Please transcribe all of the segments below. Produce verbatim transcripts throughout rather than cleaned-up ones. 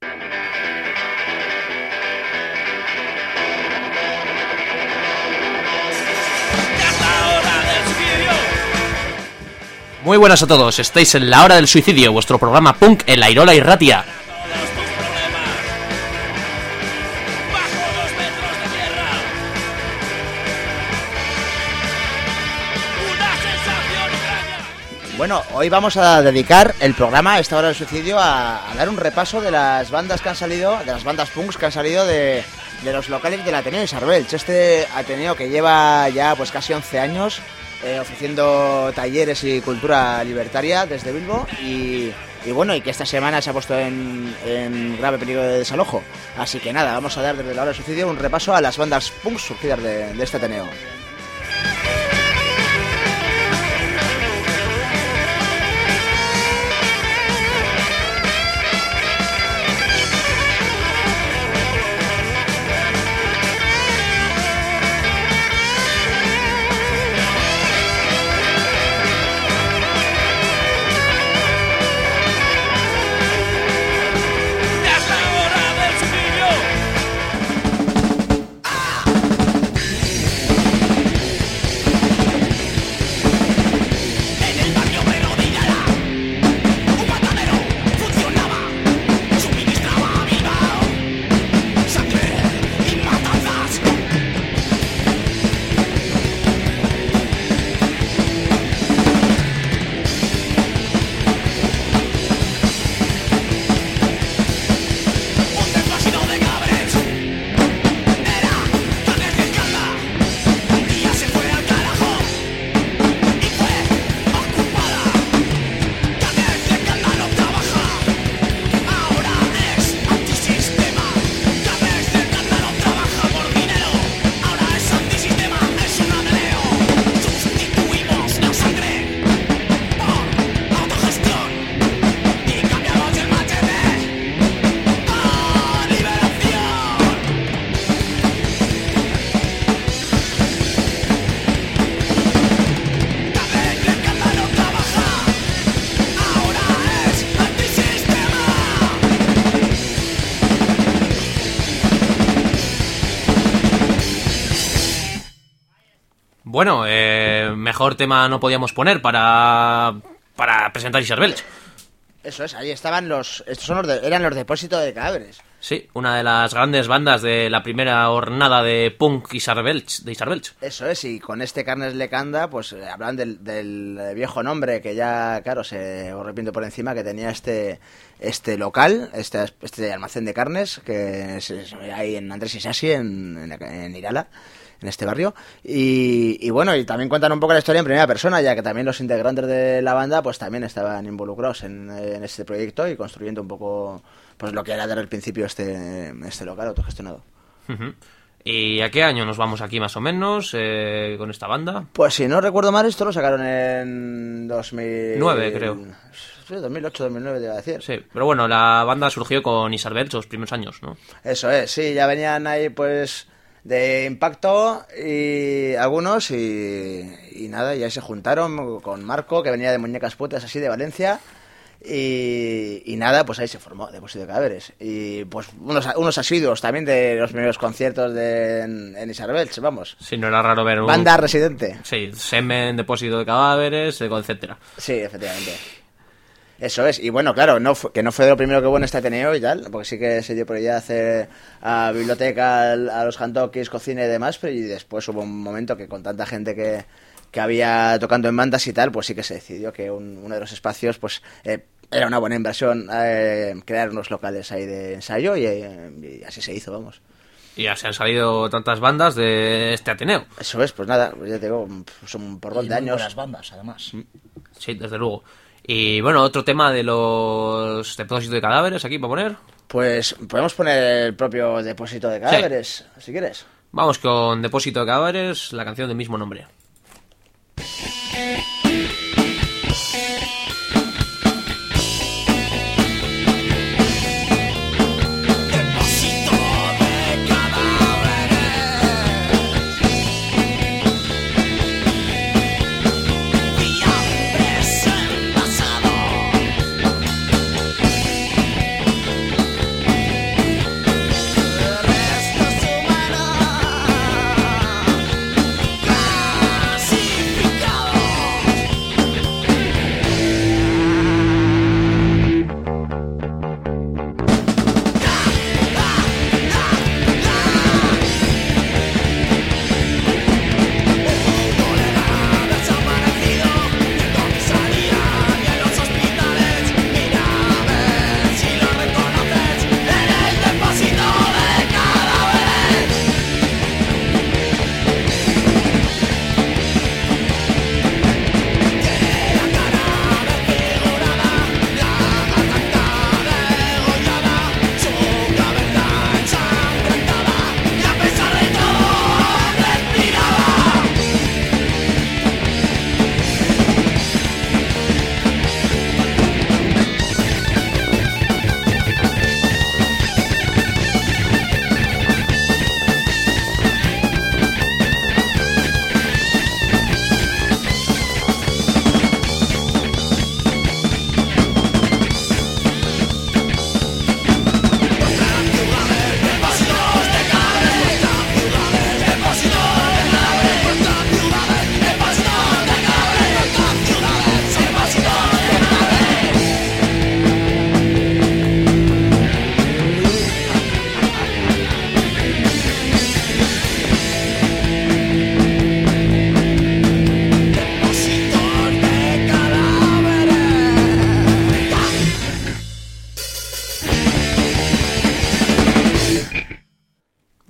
Muy buenas a todos, estáis en La Hora del Suicidio, vuestro programa punk en la Irola y Ratia. Bueno, hoy vamos a dedicar el programa, esta Hora del Suicidio, a, a dar un repaso de las bandas que han salido, de las bandas punks que han salido de, de los locales del Ateneo Isarbelch. Este Ateneo que lleva ya pues casi once años eh, ofreciendo talleres y cultura libertaria desde Bilbo y, y bueno, y que esta semana se ha puesto en, en grave peligro de desalojo. Así que nada, vamos a dar desde La Hora del Suicidio un repaso a las bandas punks surgidas de, de este Ateneo. Bueno, eh, mejor tema no podíamos poner para para presentar Isarbelch. Eso es, ahí estaban los... Estos son los de, eran los depósitos de cadáveres. Sí, una de las grandes bandas de la primera jornada de punk Isarbelch, de Isarbelch. Eso es, y con este Carnes Lecanda, pues eh, hablan del, del viejo nombre que ya, claro, se os repito por encima, que tenía este este local, este, este almacén de carnes, que se, se ve ahí en Andrés Isasi, en, en, en Irala, en este barrio, y, y bueno, y también cuentan un poco la historia en primera persona, ya que también los integrantes de la banda pues también estaban involucrados en, en este proyecto y construyendo un poco pues lo que era desde el principio este, este local autogestionado. Uh-huh. ¿Y a qué año nos vamos aquí más o menos eh, con esta banda? Pues si no recuerdo mal, esto lo sacaron en dos mil nueve, creo. Sí, dos mil ocho, dos mil nueve, te iba a decir. Sí, pero bueno, la banda surgió con Isarbelch los primeros años, ¿no? Eso es, sí, ya venían ahí pues de Impacto y algunos y, y nada, y ahí se juntaron con Marco, que venía de Muñecas Putas, así, de Valencia. Y, y nada, pues ahí se formó Depósito de Cadáveres. Y pues unos, unos asiduos también de los primeros conciertos de, en, en Isarbelch, vamos. Sí, no era raro ver un... Banda residente. Sí, semen, Depósito de Cadáveres, etcétera. Sí, efectivamente. Eso es, y bueno, claro, no fue, que no fue de lo primero que hubo en este Ateneo y tal, porque sí que se dio por ella hacer a biblioteca, a los handokis, cocina y demás, pero y después hubo un momento que con tanta gente que... que había tocando en bandas y tal, pues sí que se decidió que un, uno de los espacios pues eh, era una buena inversión eh, crear unos locales ahí de ensayo y, eh, y así se hizo, vamos. Y ya se han salido tantas bandas de este Ateneo. Eso es, pues nada, pues ya te digo, son un porrón de años. Buenas bandas, además. Sí, desde luego. Y bueno, otro tema de los depósitos de cadáveres aquí para poner. Pues podemos poner el propio Depósito de Cadáveres, sí, si quieres. Vamos con Depósito de Cadáveres, la canción del mismo nombre. Thank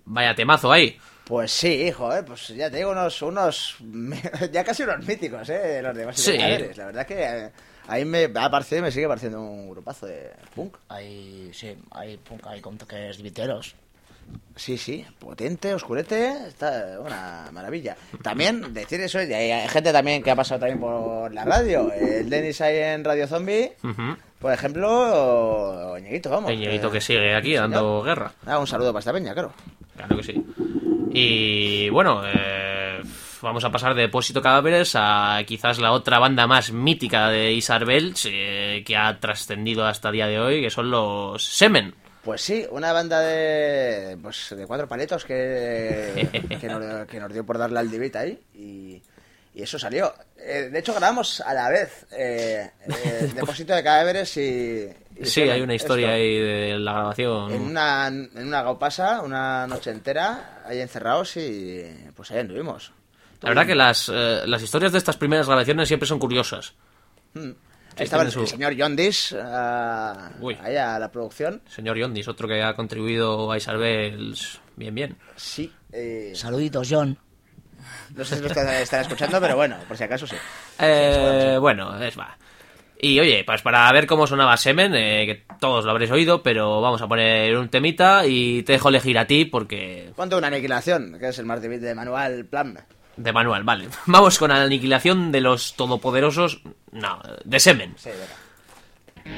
Vaya temazo ahí. Pues sí, hijo, eh, pues ya te digo, unos, unos, ya casi unos míticos, eh, los demás. Sí. La verdad que eh, ahí me ha parecido y me sigue pareciendo un grupazo de punk. Hay, sí, hay punk, hay con toques diviteros. Sí, sí, potente, oscurete, está una maravilla. También decir eso, y hay gente también que ha pasado también por la radio. El Denis ahí en Radio Zombie, Uh-huh. por ejemplo, o Ñeguito, vamos. Peñeguito eh, que sigue aquí señor. dando guerra. Ah, un saludo para esta peña, claro. Claro que sí. Y bueno, eh, vamos a pasar de Depósito Cadáveres a quizás la otra banda más mítica de Isarbel, eh, que ha trascendido hasta el día de hoy, que son los Semen. Pues sí, una banda de pues de cuatro paletos que, que, nos, que nos dio por darle al debate ahí y, y eso salió. Eh, de hecho grabamos a la vez eh, eh, Depósito de Cadáveres y... y Sí, Semen, hay una historia esto. ahí de la grabación. En una, en una gaupasa, una noche entera, ahí encerrados y pues ahí anduvimos. La verdad que las, eh, las historias de estas primeras grabaciones siempre son curiosas. Mm. Sí, Estaba el, tiene su- el señor Yondis uh, Uy. ahí a la producción. Señor Yondis, otro que ha contribuido a Isarbel bien, bien. Sí. eh, Saluditos, John. no sé si lo están, están escuchando, pero bueno, por si acaso sí. Eh, bueno, es va. Y oye, pues para ver cómo sonaba Semen, eh, que todos lo habréis oído, pero vamos a poner un temita y te dejo elegir a ti porque... Ponte una aniquilación, que es el más débil de Manual Plan. De manual, vale. Vamos con la aniquilación de los todopoderosos... No, de Semen. Sí, venga.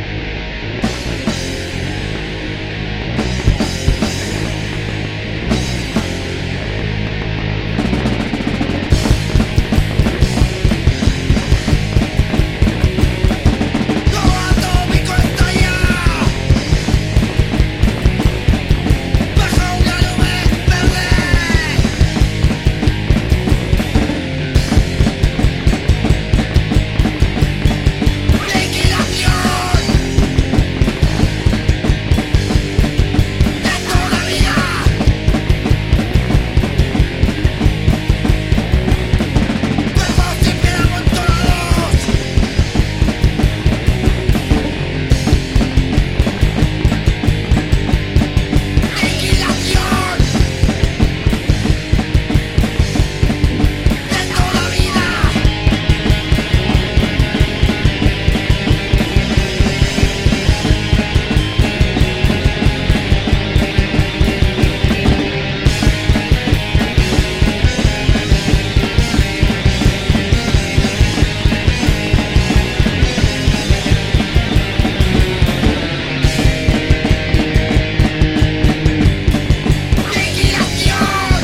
Atómico estalla, bajo una nube verde. Liquidación de toda vida. Cuerpos siempre amontonados. Liquidación de toda vida. Liquidación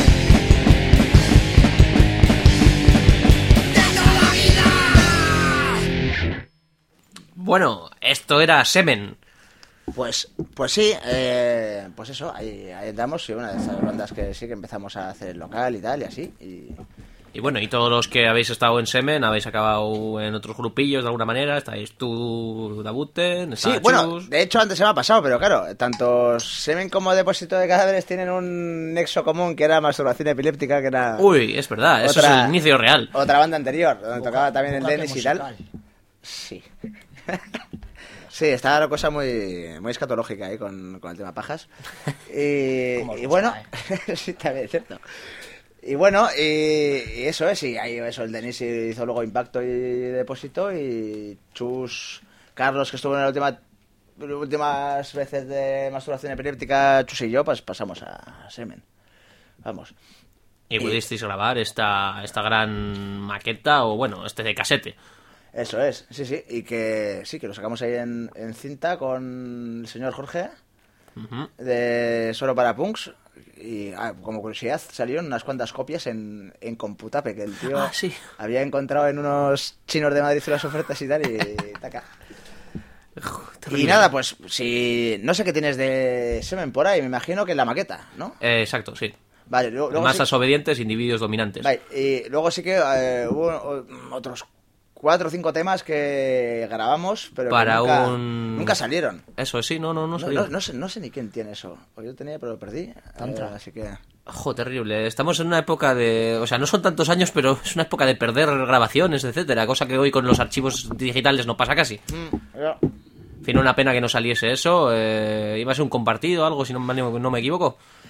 de toda vida. Bueno, esto era Semen. Pues, pues sí, eh, pues eso, ahí, ahí andamos, sí, una de esas bandas que sí que empezamos a hacer local y tal, y así. Y... Y bueno, y todos los que habéis estado en Semen, habéis acabado en otros grupillos de alguna manera. Estáis tú, Dabuten, Sí, está bueno, Chus. de hecho antes se me ha pasado, pero claro, tanto Semen como Depósito de Cadáveres tienen un nexo común que era masturbación epiléptica, que era Uy, es verdad, eso Otra- es el inicio real. otra banda anterior, donde Vocal- tocaba también el vocal Dennis y musical. tal. Sí. Sí, estaba la cosa muy, muy escatológica ahí con, con el tema pajas. Y, Como os y bueno, gusta, sí, también es cierto. Y bueno, y, y eso es, y ahí eso, el Denis hizo luego Impacto y Depósito, y Chus, Carlos, que estuvo en la última, últimas veces de masturbación epiléptica, Chus y yo, pues pasamos a Semen. Vamos. Y pudisteis grabar esta, esta gran maqueta, o bueno, este de casete. Eso es, sí, sí, y que sí, que lo sacamos ahí en, en cinta con el señor Jorge, Ujú. de Solo para Punks, y ah, como curiosidad salieron unas cuantas copias en, en Computape, que el tío Ah, sí. había encontrado en unos chinos de Madrid las ofertas y tal, y taca. Y Terrible. nada, pues si no sé qué tienes de Semen por ahí, me imagino que la maqueta, ¿no? Eh, exacto, sí. Vale, luego, luego Masas sí, obedientes, individuos dominantes. vale, y luego sí que eh, hubo o- otros cuatro o cinco temas que grabamos, pero que Para nunca, un- nunca salieron. Eso, sí, no, no, no No, salió. no, no sé, no sé ni quién tiene eso. O yo tenía, pero lo perdí. Tantra. Eh, así que... Jo, terrible. Estamos en una época de... O sea, no son tantos años, pero es una época de perder grabaciones, etcétera. Cosa que hoy con los archivos digitales no pasa casi. Mm, yo- En fin, una pena que no saliese eso. Eh, iba a ser un compartido o algo, si no, me- no me equivoco.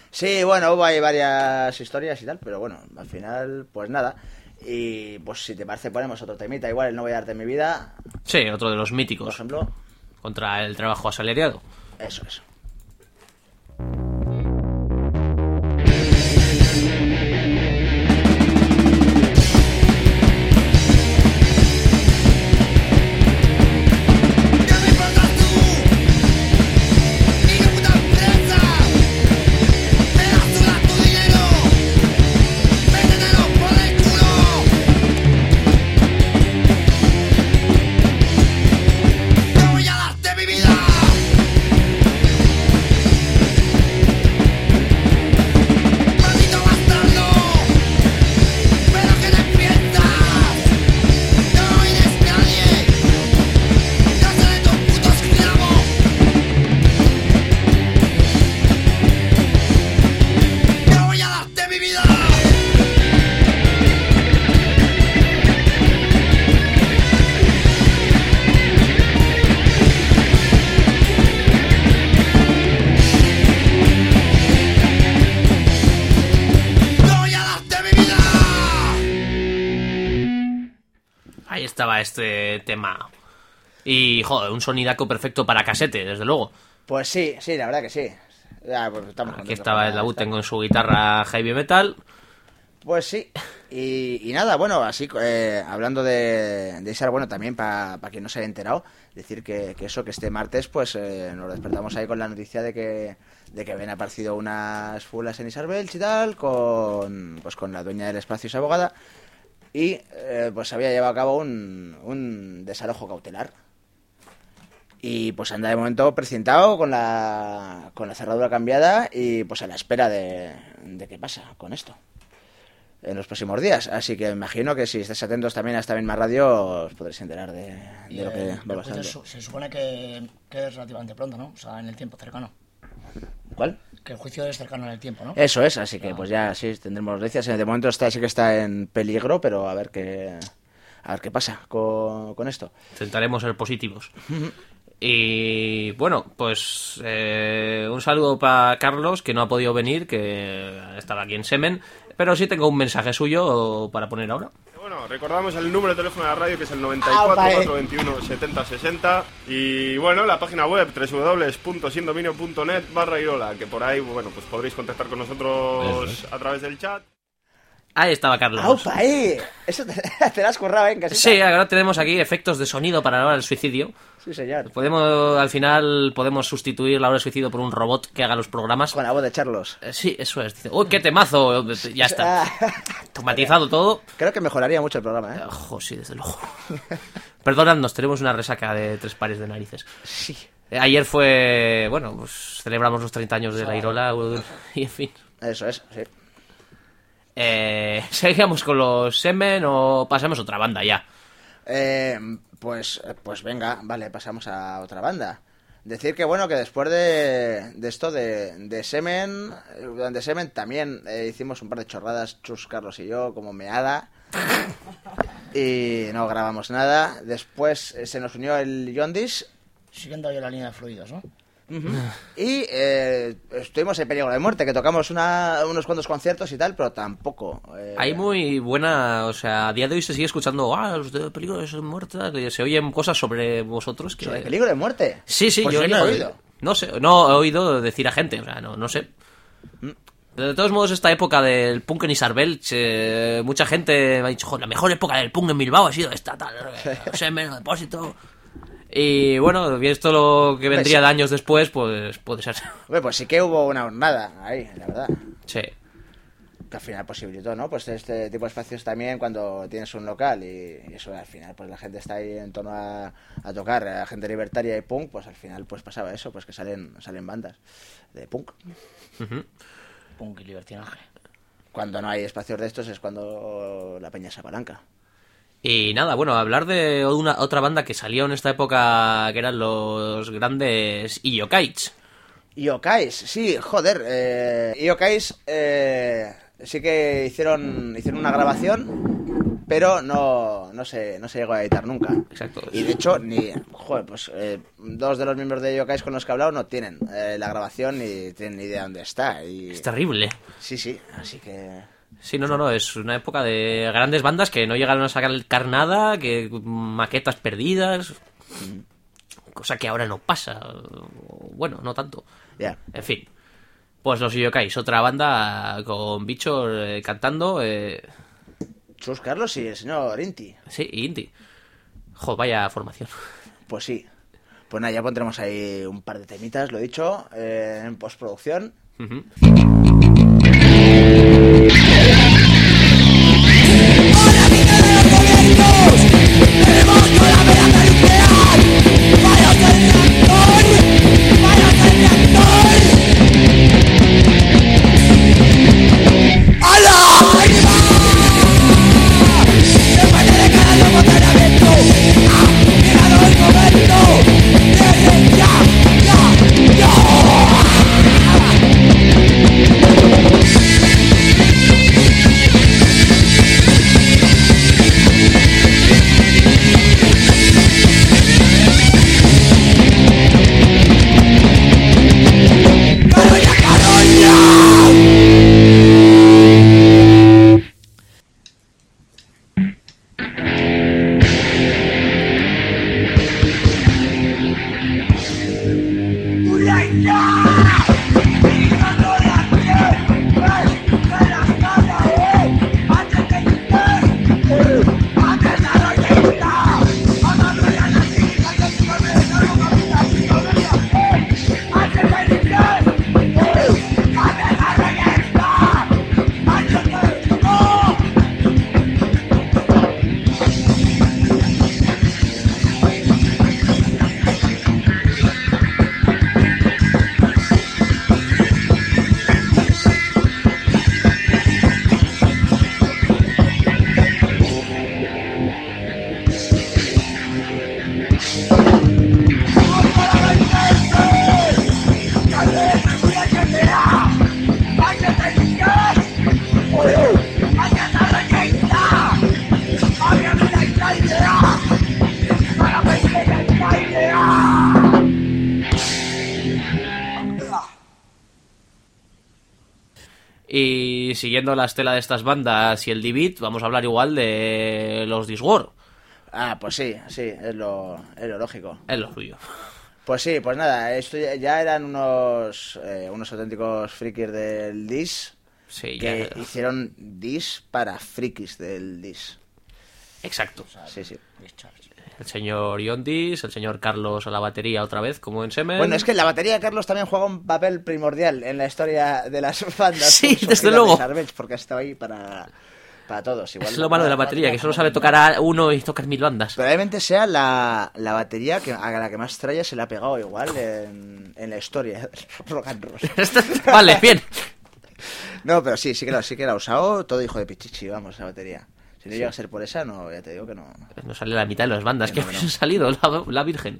Sí, bueno, hubo ahí varias historias y tal, pero bueno, al final, pues nada. Y pues si te parece ponemos otro temita, igual el No voy a darte mi vida, Sí, otro de los por míticos. ejemplo. Contra el trabajo asalariado. Eso, eso. ¿Qué me importas tú? Ni de puta empresa. Me la suda tu dinero. Métetelo por el culo. No voy a darte mi vida. Maldito bastardo. Pero que te piensas. No eres nadie. No seré tu puto esclavo. No voy a darte mi vida. No voy a darte mi vida. Ahí estaba este tema. Y, joder, un sonidaco perfecto para casete, desde luego. Pues sí, sí, la verdad que sí. Ya, pues estamos Aquí contentos estaba con el la- Labuten con su guitarra heavy metal. Pues sí. Y, y nada, bueno, así eh, hablando de, de Isar, bueno, también para quien no se haya enterado, decir que, que eso, que este martes, pues eh, nos despertamos ahí con la noticia de que de que habían aparecido unas fulas en Isar Belch y tal, con pues con la dueña del espacio y su abogada, y eh, pues había llevado a cabo un, un desalojo cautelar. Y pues anda de momento precintado con la, con la cerradura cambiada y pues a la espera de, de qué pasa con esto en los próximos días. Así que me imagino que si estáis atentos también a esta misma radio os podréis enterar de, de Y lo que el- va el juicio pasando. su- se supone que, que es relativamente pronto, ¿no? O sea, en el tiempo cercano. ¿Cuál? Que el juicio es cercano en el tiempo, ¿no? Eso es, así que pues ya sí tendremos noticias. De momento está, sí que está en peligro, pero a ver qué, a ver qué pasa con, con esto. Intentaremos ser positivos. Y bueno, pues eh, un saludo para Carlos, que no ha podido venir, que estaba aquí en Semen. Pero sí tengo un mensaje suyo para poner ahora. Bueno, recordamos el número de teléfono de la radio, que es el noventa y cuatro, cuatrocientos veintiuno, setenta sesenta. Y bueno, la página web doble u doble u doble u punto siendominio punto net barra Irola, que por ahí, bueno, pues podréis contactar con nosotros a través del chat. Ahí estaba Carlos. ¡Aupa, eh! Eso te, te lo has currado, ¿eh? En casita. Sí, ahora tenemos aquí efectos de sonido para la hora del suicidio. Sí, señor. Podemos, al final, podemos sustituir la hora del suicidio por un robot que haga los programas. Con la voz de Charlos. Eh, Sí, eso es. Dice, uy, qué temazo. Ya está. Automatizado todo. Creo que mejoraría mucho el programa, ¿eh? Ojo, sí, desde luego. Perdonadnos, tenemos una resaca de tres pares de narices. Sí. Eh, Ayer fue, bueno, pues celebramos los treinta años de la Irola y en fin. Eso es, sí. Eh, ¿Seguimos con los Semen o pasamos a otra banda ya? Eh, pues, pues venga, vale, pasamos a otra banda. Decir que bueno, que después de, de esto de, de Semen, eh, durante Semen también eh, hicimos un par de chorradas, Chus, Carlos y yo, como meada. Y no grabamos nada. Después eh, se nos unió el Yondis. Siguiendo ahí la línea de fluidos, ¿no? Y eh, estuvimos en Peligro de Muerte, que tocamos una, unos cuantos conciertos y tal, pero tampoco. eh, Hay muy buena, o sea, a día de hoy se sigue escuchando, ah, los de Peligro de Muerte, y se oyen cosas sobre vosotros que... ¿Sobre Peligro de Muerte? Sí, sí, Pues yo, yo no yo- he oído. No sé, no he oído decir a gente, o sea, no, no sé. De todos modos, esta época del punk en Isarbelch, eh, mucha gente me ha dicho, joder, la mejor época del punk en Bilbao ha sido esta, tal, eh, Semen, Depósito. Y bueno, visto lo que vendría Pues- de años después, pues puede ser. Hombre, pues sí que hubo una hornada ahí, la verdad. Sí. Que al final posibilitó, ¿no? Pues este tipo de espacios también cuando tienes un local y, y eso al final, pues la gente está ahí en torno a, a tocar, a gente libertaria y punk, pues al final pues pasaba eso, pues que salen salen bandas de punk. Punk y libertinaje. Cuando no hay espacios de estos es cuando la peña se apalanca. Y nada, bueno, hablar de una otra banda que salió en esta época, que eran los grandes Iyokais. Yokais, sí, joder, eh, Yokais eh, sí que hicieron hicieron una grabación pero no, no, se, no se llegó a editar nunca. Exacto. Y de hecho, ni joder, pues eh, dos de los miembros de Yokais con los que he hablado no tienen eh, la grabación ni tienen ni idea dónde está. Y... Es terrible. Sí, sí, así que... Sí, no, no, no, es una época de grandes bandas que no llegaron a sacar nada, que maquetas perdidas, cosa que ahora no pasa. Bueno, no tanto. Ya. En fin. Pues los Yokais, otra banda con bichos eh, cantando. Eh... Chus Carlos y el señor Inti. Sí, y Inti. Jo, vaya formación. Pues sí. Pues nada, ya pondremos ahí un par de temitas, lo he dicho, eh, en postproducción. Uh-huh. Y siguiendo la estela de estas bandas y el D-Beat, vamos a hablar igual de los Discworld. Ah, pues sí, sí, es lo, es lo lógico. Es lo suyo. Pues sí, pues nada, esto ya, ya eran unos eh, unos auténticos frikis del Dis Sí, que ya... hicieron Dis para frikis del Dis. Exacto. Sí, sí. El señor Yondis, el señor Carlos a la batería otra vez, como en Semen. Bueno, es que la batería de Carlos también juega un papel primordial en la historia de las bandas. Sí, por desde de luego. Sarbech, porque ha estado ahí para, para todos. Igual, Es lo malo de la batería, que solo sabe tocar a uno y tocar mil bandas. Probablemente sea la, la batería que, a la que más tralla se le ha pegado igual en, en la historia del rock and roll. Vale, bien. No, pero sí, sí que, la, sí que la ha usado todo hijo de pichichi, vamos, la batería. Si no Sí. llega a ser por esa, no, ya te digo que no. No sale la mitad de las bandas Que que no, que han no. salido, la, la Virgen.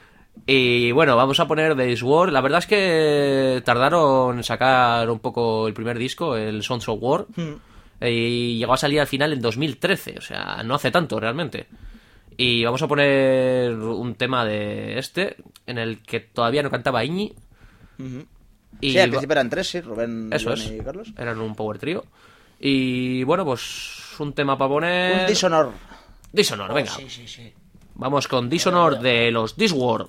Y bueno, vamos a poner The Sword. La verdad es que tardaron en sacar un poco el primer disco, el Sons of War. Hmm. Y llegó a salir al final en dos mil trece, o sea, no hace tanto realmente. Y vamos a poner un tema de este, en el que todavía no cantaba Iñi. Uh-huh. Y Sí, al va- principio eran tres, sí, Rubén, Eso Iván es, y Carlos. eran un power trio. Y bueno, pues un tema para poner... Un Dishonor. Dishonor, venga. Sí, sí, sí. Vamos con Dishonor de los Discworld.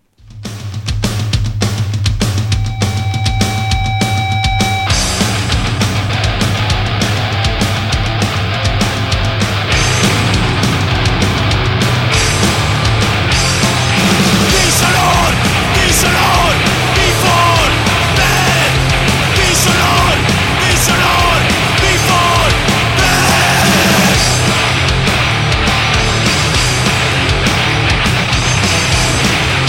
Dishonor, dishonor, before death. Dishonor, dishonor, before death.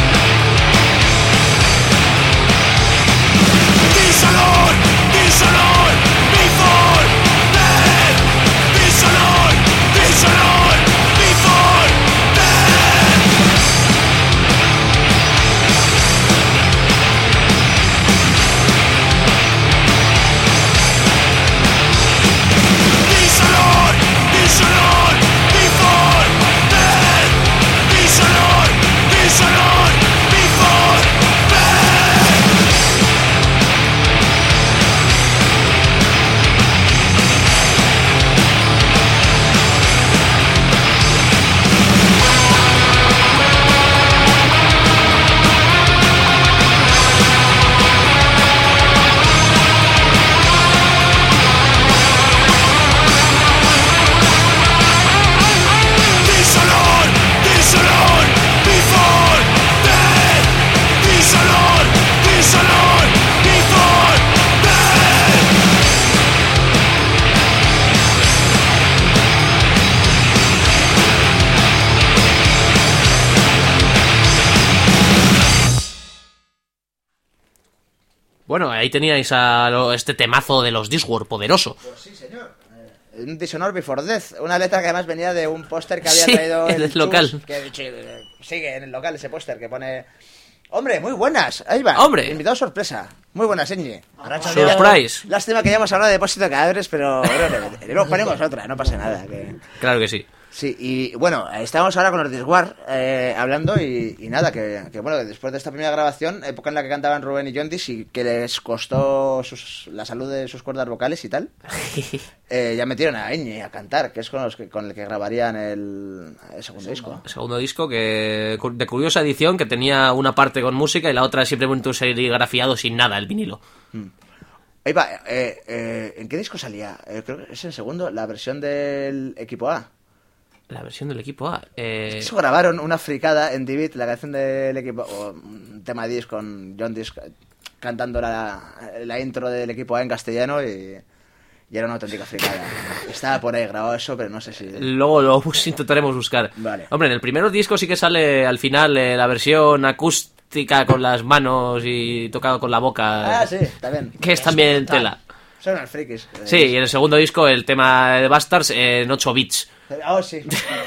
Bueno, ahí teníais a lo- este temazo de los Discworld, poderoso. Pues sí, señor. Eh, Un Dishonored Before Death. Una letra que además venía de un póster que había Sí, traído en el Chus, local. Que de hecho, eh, sigue en el local ese póster que pone... Hombre, muy buenas. Ahí va. Hombre. Invitado sorpresa. Muy buenas, Engie. Surprise. Lástima que ya hemos hablado de depósito de cadáveres, pero bueno, le- le ponemos otra, no pasa nada. Que... Claro que sí. Sí, y bueno, estamos ahora con los Disguard eh, hablando y, y nada, que, que bueno, después de esta primera grabación, época en la que cantaban Rubén y Jondis y que les costó sus- la salud de sus cuerdas vocales y tal, eh, ya metieron a Eñe a cantar, que es con, los que, con el que grabarían el, el segundo disco. Segundo disco que de curiosa edición, que tenía una parte con música y la otra simplemente un serigrafiado sin nada, el vinilo. Ahí va, eh, eh, ¿en qué disco salía? Eh, creo que es el segundo, la versión del equipo A. La versión del equipo A. Eh... Eso grabaron una fricada en D-Beat, la canción del equipo, o un tema disc con John Disc cantando la, la intro del equipo A en castellano y, y era una auténtica fricada. Estaba por ahí grabado eso, pero no sé si... Luego lo bus- intentaremos buscar. Vale. Hombre, en el primer disco sí que sale al final eh, la versión acústica con las manos y tocado con la boca. Ah, sí, también. Que es también tela. Son unos frikis. Eh, Sí, y en el segundo disco el tema de Bastards en ocho bits. Oh, sí.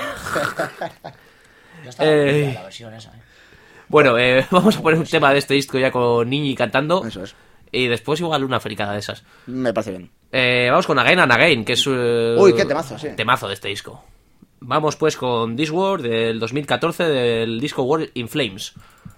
Ya está Eh. la versión esa, ¿eh? Bueno, eh, vamos a poner un tema de este disco ya con Niñi cantando. Eso es. Y después igual una fricada de esas. Me parece bien. Eh, vamos con Again and Again, que es... eh, Uy, qué temazo, sí. Temazo de este disco. Vamos pues con Discworld del dos mil catorce del disco World in Flames.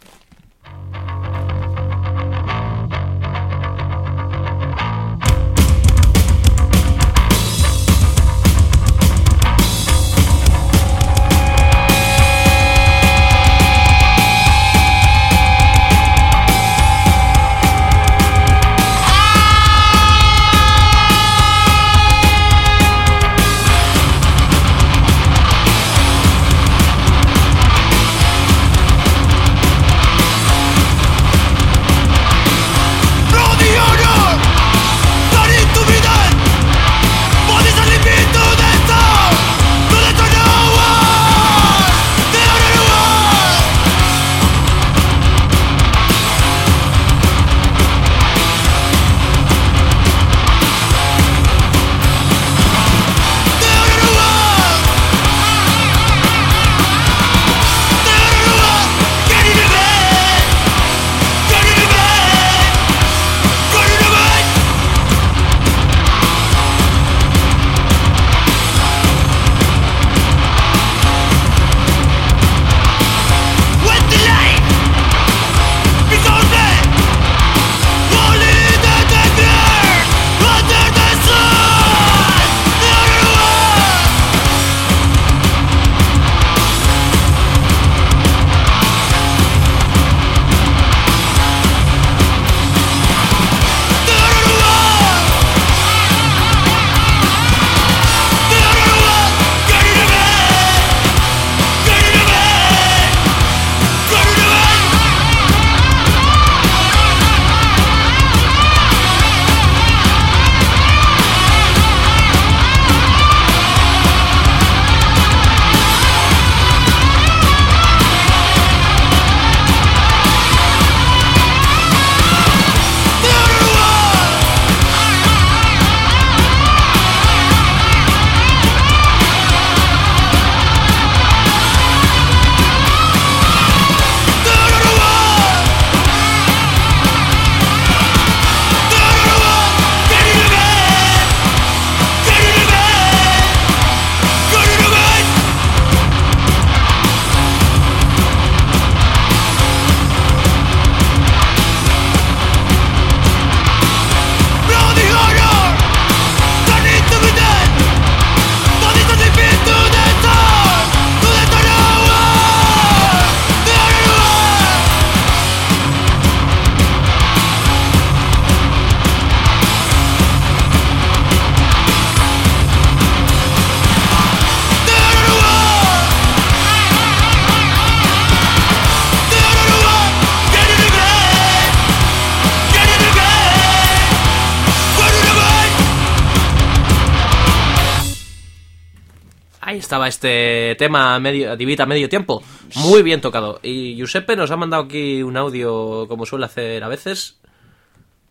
Ahí estaba este tema medio, Divita medio tiempo. Muy bien tocado. Y Giuseppe nos ha mandado aquí un audio, como suele hacer a veces.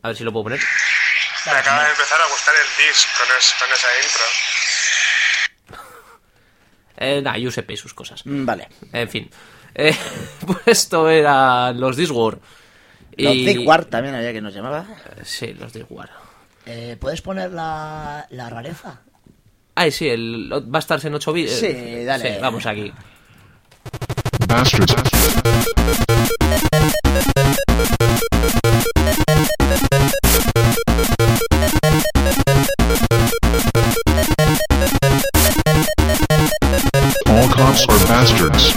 A ver si lo puedo poner. Me acaba de empezar a gustar el disc con, es, con esa intro. Eh, nah, Giuseppe y sus cosas. Mm, Vale. En fin. Eh, pues esto eran los Discworld. Los Y... Discworld también había que nos llamaba. Sí, los Discworld. Eh, ¿Puedes poner la, la rareza? Ah, sí, el, va a estar en ocho bits. Sí, dale. Sí, vamos aquí. Bastards. All cops are bastards.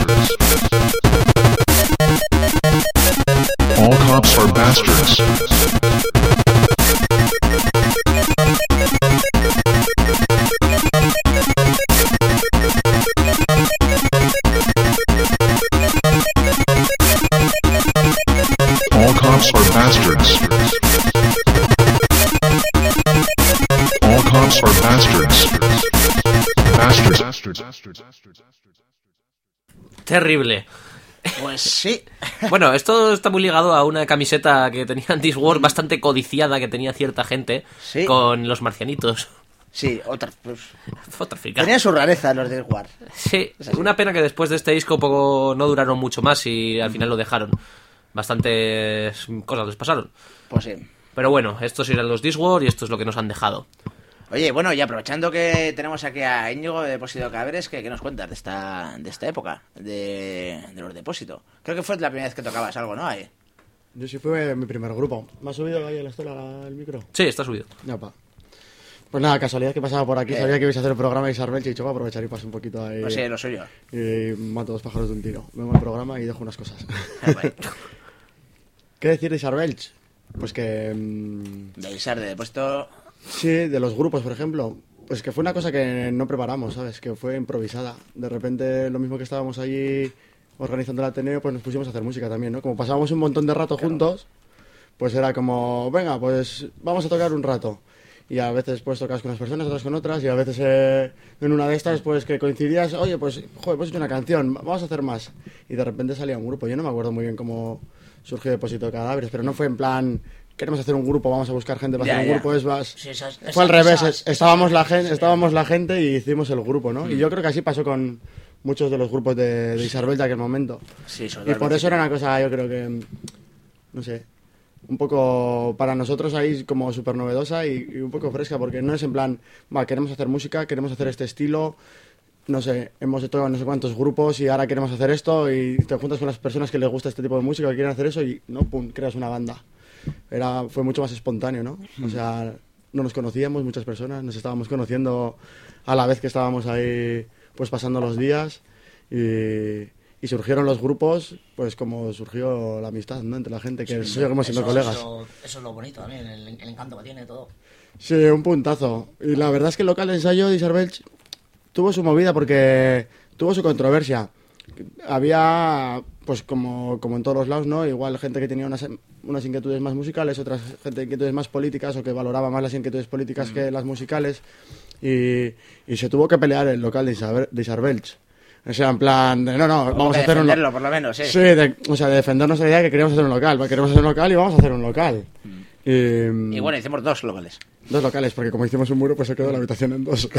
All cops are bastards. All cops are bastards. All cops are bastards. Bastards. Bastards. Terrible. Pues sí. Bueno, esto está muy ligado a una camiseta que tenían Discworld bastante codiciada que tenía cierta gente Sí. con los marcianitos. Sí, otra. Pues, Otra frica. tenía su rareza los Discworld. Sí, una pena que después de este disco poco no duraron mucho más y al final lo dejaron. Bastantes cosas les pasaron. Pues sí. Pero bueno, estos eran los Discworld y esto es lo que nos han dejado. Oye, bueno, y aprovechando que tenemos aquí a Íñigo de Depósito Cadáveres, ¿qué, qué nos cuentas de esta, de esta época de, de los Depósitos? Creo que fue la primera vez que tocabas algo, ¿no? Ahí. Yo sí fue mi primer grupo. ¿Me ha subido ahí a la estela el micro? Sí, está subido. Ya, pa. Pues nada, casualidad que pasaba por aquí, Eh. sabía que ibais a hacer el programa de Isarbel y he dicho, voy a aprovechar y paso un poquito ahí. Pues sí, lo suyo. Y mato dos pájaros de un tiro. Vengo al programa y dejo unas cosas. Bueno, ¿Qué decir de Isarbelch? Pues que... mm, de Isar de Depósito. sí, de los grupos, por ejemplo. Pues que fue una cosa que no preparamos, ¿sabes? Que fue improvisada. De repente, lo mismo que estábamos allí organizando el Ateneo, pues nos pusimos a hacer música también, ¿no? Como pasábamos un montón de rato juntos, pues era como, venga, pues vamos a tocar un rato. Y a veces pues tocas con unas personas, otras con otras, y a veces eh, en una de estas pues que coincidías, oye, pues, joder, pues he hecho una canción, vamos a hacer más. Y de repente salía un grupo. Yo no me acuerdo muy bien cómo surgió Depósito de Cadáveres, pero no fue en plan, queremos hacer un grupo, vamos a buscar gente para Ya, hacer un ya. grupo, es más... Sí, esas- Fue al esas- revés, esas- es- estábamos, la esas- gente, sí. estábamos la gente y hicimos el grupo, ¿no? Y yo creo que así pasó con muchos de los grupos de, de Isarbel de aquel momento. Sí, sobre Y todo por al eso era una cosa, yo creo que, no sé, un poco para nosotros ahí como súper novedosa y, y un poco fresca, porque no es en plan, va, queremos hacer música, queremos hacer este estilo, no sé, hemos hecho no sé cuántos grupos y ahora queremos hacer esto y te juntas con las personas que les gusta este tipo de música, que quieren hacer eso y, no, pum, creas una banda. Era, fue mucho más espontáneo, ¿no? O sea, no nos conocíamos muchas personas, nos estábamos conociendo a la vez que estábamos ahí pues pasando los días y, y surgieron los grupos pues como surgió la amistad, ¿no? Entre la gente, que seguimos siendo Eso- colegas. Eso, eso es lo bonito también, el, el encanto que tiene todo. Sí, un puntazo. Y la verdad es que el local de ensayo de Isarbelch tuvo su movida porque tuvo su controversia. Había, pues como, como en todos los lados, ¿no? Igual gente que tenía unas, unas inquietudes más musicales, otras gente de inquietudes más políticas o que valoraba más las inquietudes políticas que las musicales. Y, y se tuvo que pelear el local de, Isabel, de Isarbelch. O sea, en plan, de, no, no, Hubo vamos que a hacer un... defenderlo, por lo menos, sí. Sí, de, o sea, de defender nuestra idea que queríamos hacer un local. Queremos hacer un local y vamos a hacer un local. Y, Y bueno, hicimos dos locales. Dos locales, porque como hicimos un muro, pues se quedó la habitación en dos.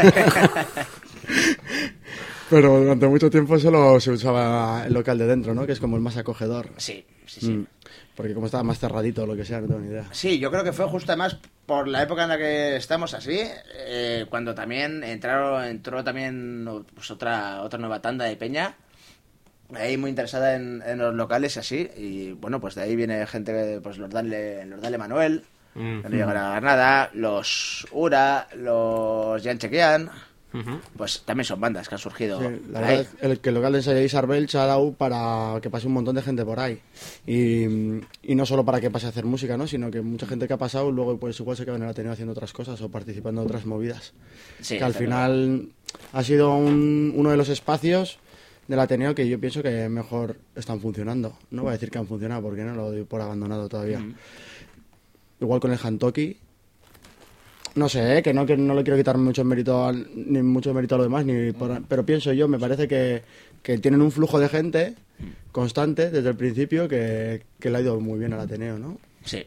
Pero durante mucho tiempo solo se usaba el local de dentro, ¿no? Que es como el más acogedor. Sí, sí, sí. Mm. Porque como estaba más cerradito o lo que sea, no tengo ni idea. Sí, yo creo que fue justo además por la época en la que estamos así, eh, cuando también entraron, entró también pues, otra otra nueva tanda de peña, ahí muy interesada en, en los locales y así, y bueno, pues de ahí viene gente, pues los Dale, los Dale Manuel, Mm. que no llegan a nada, los Ura, los Jan Chequian, Ujú. pues también son bandas que han surgido Sí, la ahí. verdad es el, que el local de ensayo de Isarbelch ha dado para que pase un montón de gente por ahí. Y, y no solo para que pase a hacer música, ¿no? Sino que mucha gente que ha pasado luego pues igual se queda en el Ateneo haciendo otras cosas o participando en otras movidas. Sí, que al está final ha sido un- uno de los espacios del Ateneo que yo pienso que mejor están funcionando. No voy a decir que han funcionado porque no lo doy por abandonado todavía. Igual con el Hantoki. No sé, ¿eh? que, no, que no le quiero quitar mucho mérito al- ni mucho mérito a lo demás, ni por- pero pienso yo, me parece que, que tienen un flujo de gente constante desde el principio que, que le ha ido muy bien al Ateneo, ¿no? Sí.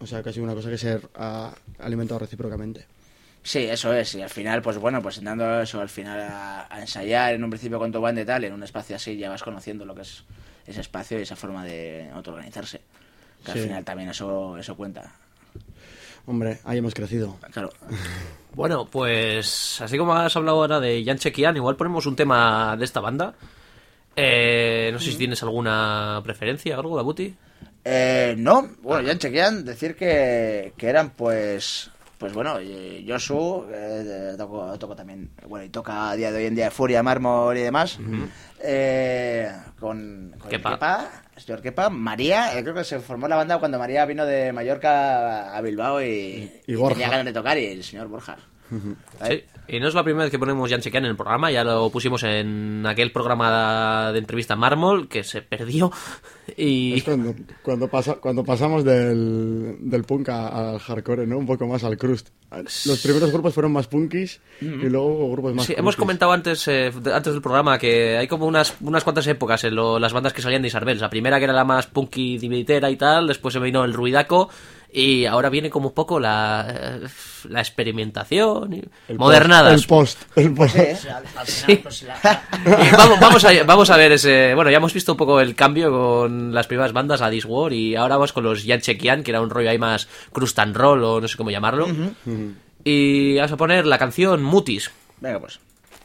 O sea, que ha sido una cosa que se ha alimentado recíprocamente. Sí, eso es, y al final, pues bueno, pues dando eso al final a, a ensayar en un principio con tu banda y tal, en un espacio así ya vas conociendo lo que es ese espacio y esa forma de autoorganizarse. Que Sí. al final también eso, eso cuenta. Hombre, ahí hemos crecido. Claro. Bueno, pues así como has hablado ahora de Jan Chequian, igual ponemos un tema de esta banda. Eh, no sé si tienes alguna preferencia o algo, Dabuti. Eh, no, bueno, ya chequean decir que, que eran pues pues bueno, eh, Josu eh, toco, toco también, bueno, y toca a día de hoy en día Furia, Mármol y demás. eh, con, con Kepa. Kepa, señor Kepa, María, eh, creo que se formó la banda cuando María vino de Mallorca a Bilbao y, Y y Borja. tenía ganas de tocar, y el señor Borja. Sí, y no es la primera vez que ponemos Jan Chequian en el programa, ya lo pusimos en aquel programa de entrevista Mármol, que se perdió. Y Es cuando, cuando, pasa, cuando pasamos del, del punk a- al hardcore, ¿no? Un poco más al crust. Los primeros grupos fueron más punkis y luego hubo grupos más sí, hemos crustis. comentado antes eh, de- antes del programa que hay como unas, unas cuantas épocas en lo- las bandas que salían de Isarbel. La primera que era la más punky dimitera y tal, después se vino el ruidaco y ahora viene como un poco la, eh, la experimentación y El modernadas. Post, el post. El post. Sí, Al, al final, Sí. pues la, la- Y vamos, vamos, a, vamos a ver ese. Bueno, ya hemos visto un poco el cambio con las primeras bandas a This War y ahora vamos con los Jan Chequian, que era un rollo ahí más crust and roll o no sé cómo llamarlo. Y vamos a poner la canción Mutis. Venga, pues.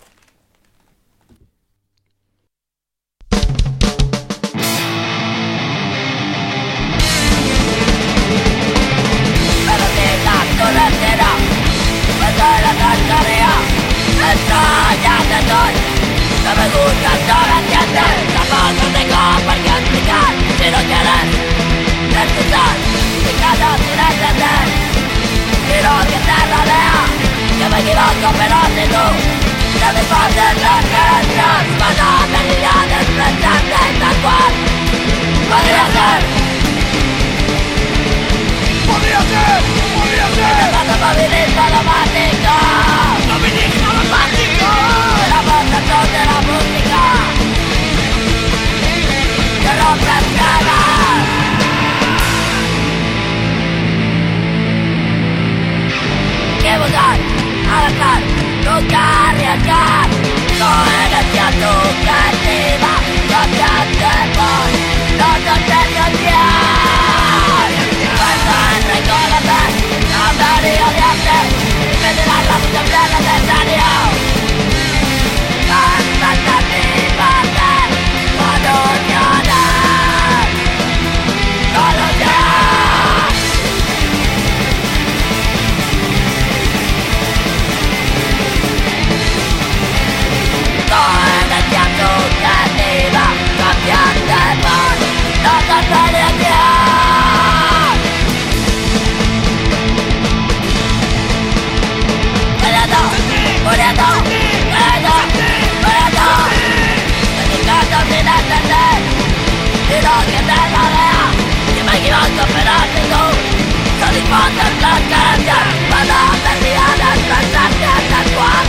Pelotita turretera, vete de la cascaría, extrañas estoy, no me gusta, no me entiendes, tampoco tengo por qué explicar, si no quieres escuchar, mi cara sin entender, quiero que te rodea, que me equivoco pero si tú, que me pases las creencias, van a venir a despreciarte tal cual, podría ser. ¡Podría ser! ¡Podría ser! Automovilismo automático. Automovilismo automático. La voz de la música. Que rompe esquemas. Que buscar, avanzar, nunca arriesgar. Coherencia subjetiva, confiante por no tendencias. Falta en reconocer la teoría de arte y meditar la siempre necesario. Bastante activarte, solucionar, solucionar. Coherencia subjetiva, cambiante por no tendencias. Muriendo, muriendo, muriendo, muriendo. Dedicando sin entender, y lo que te rodea. Y me equivoco pero si tú, satisfaces las creencias, para aprender a despertarte tal cual.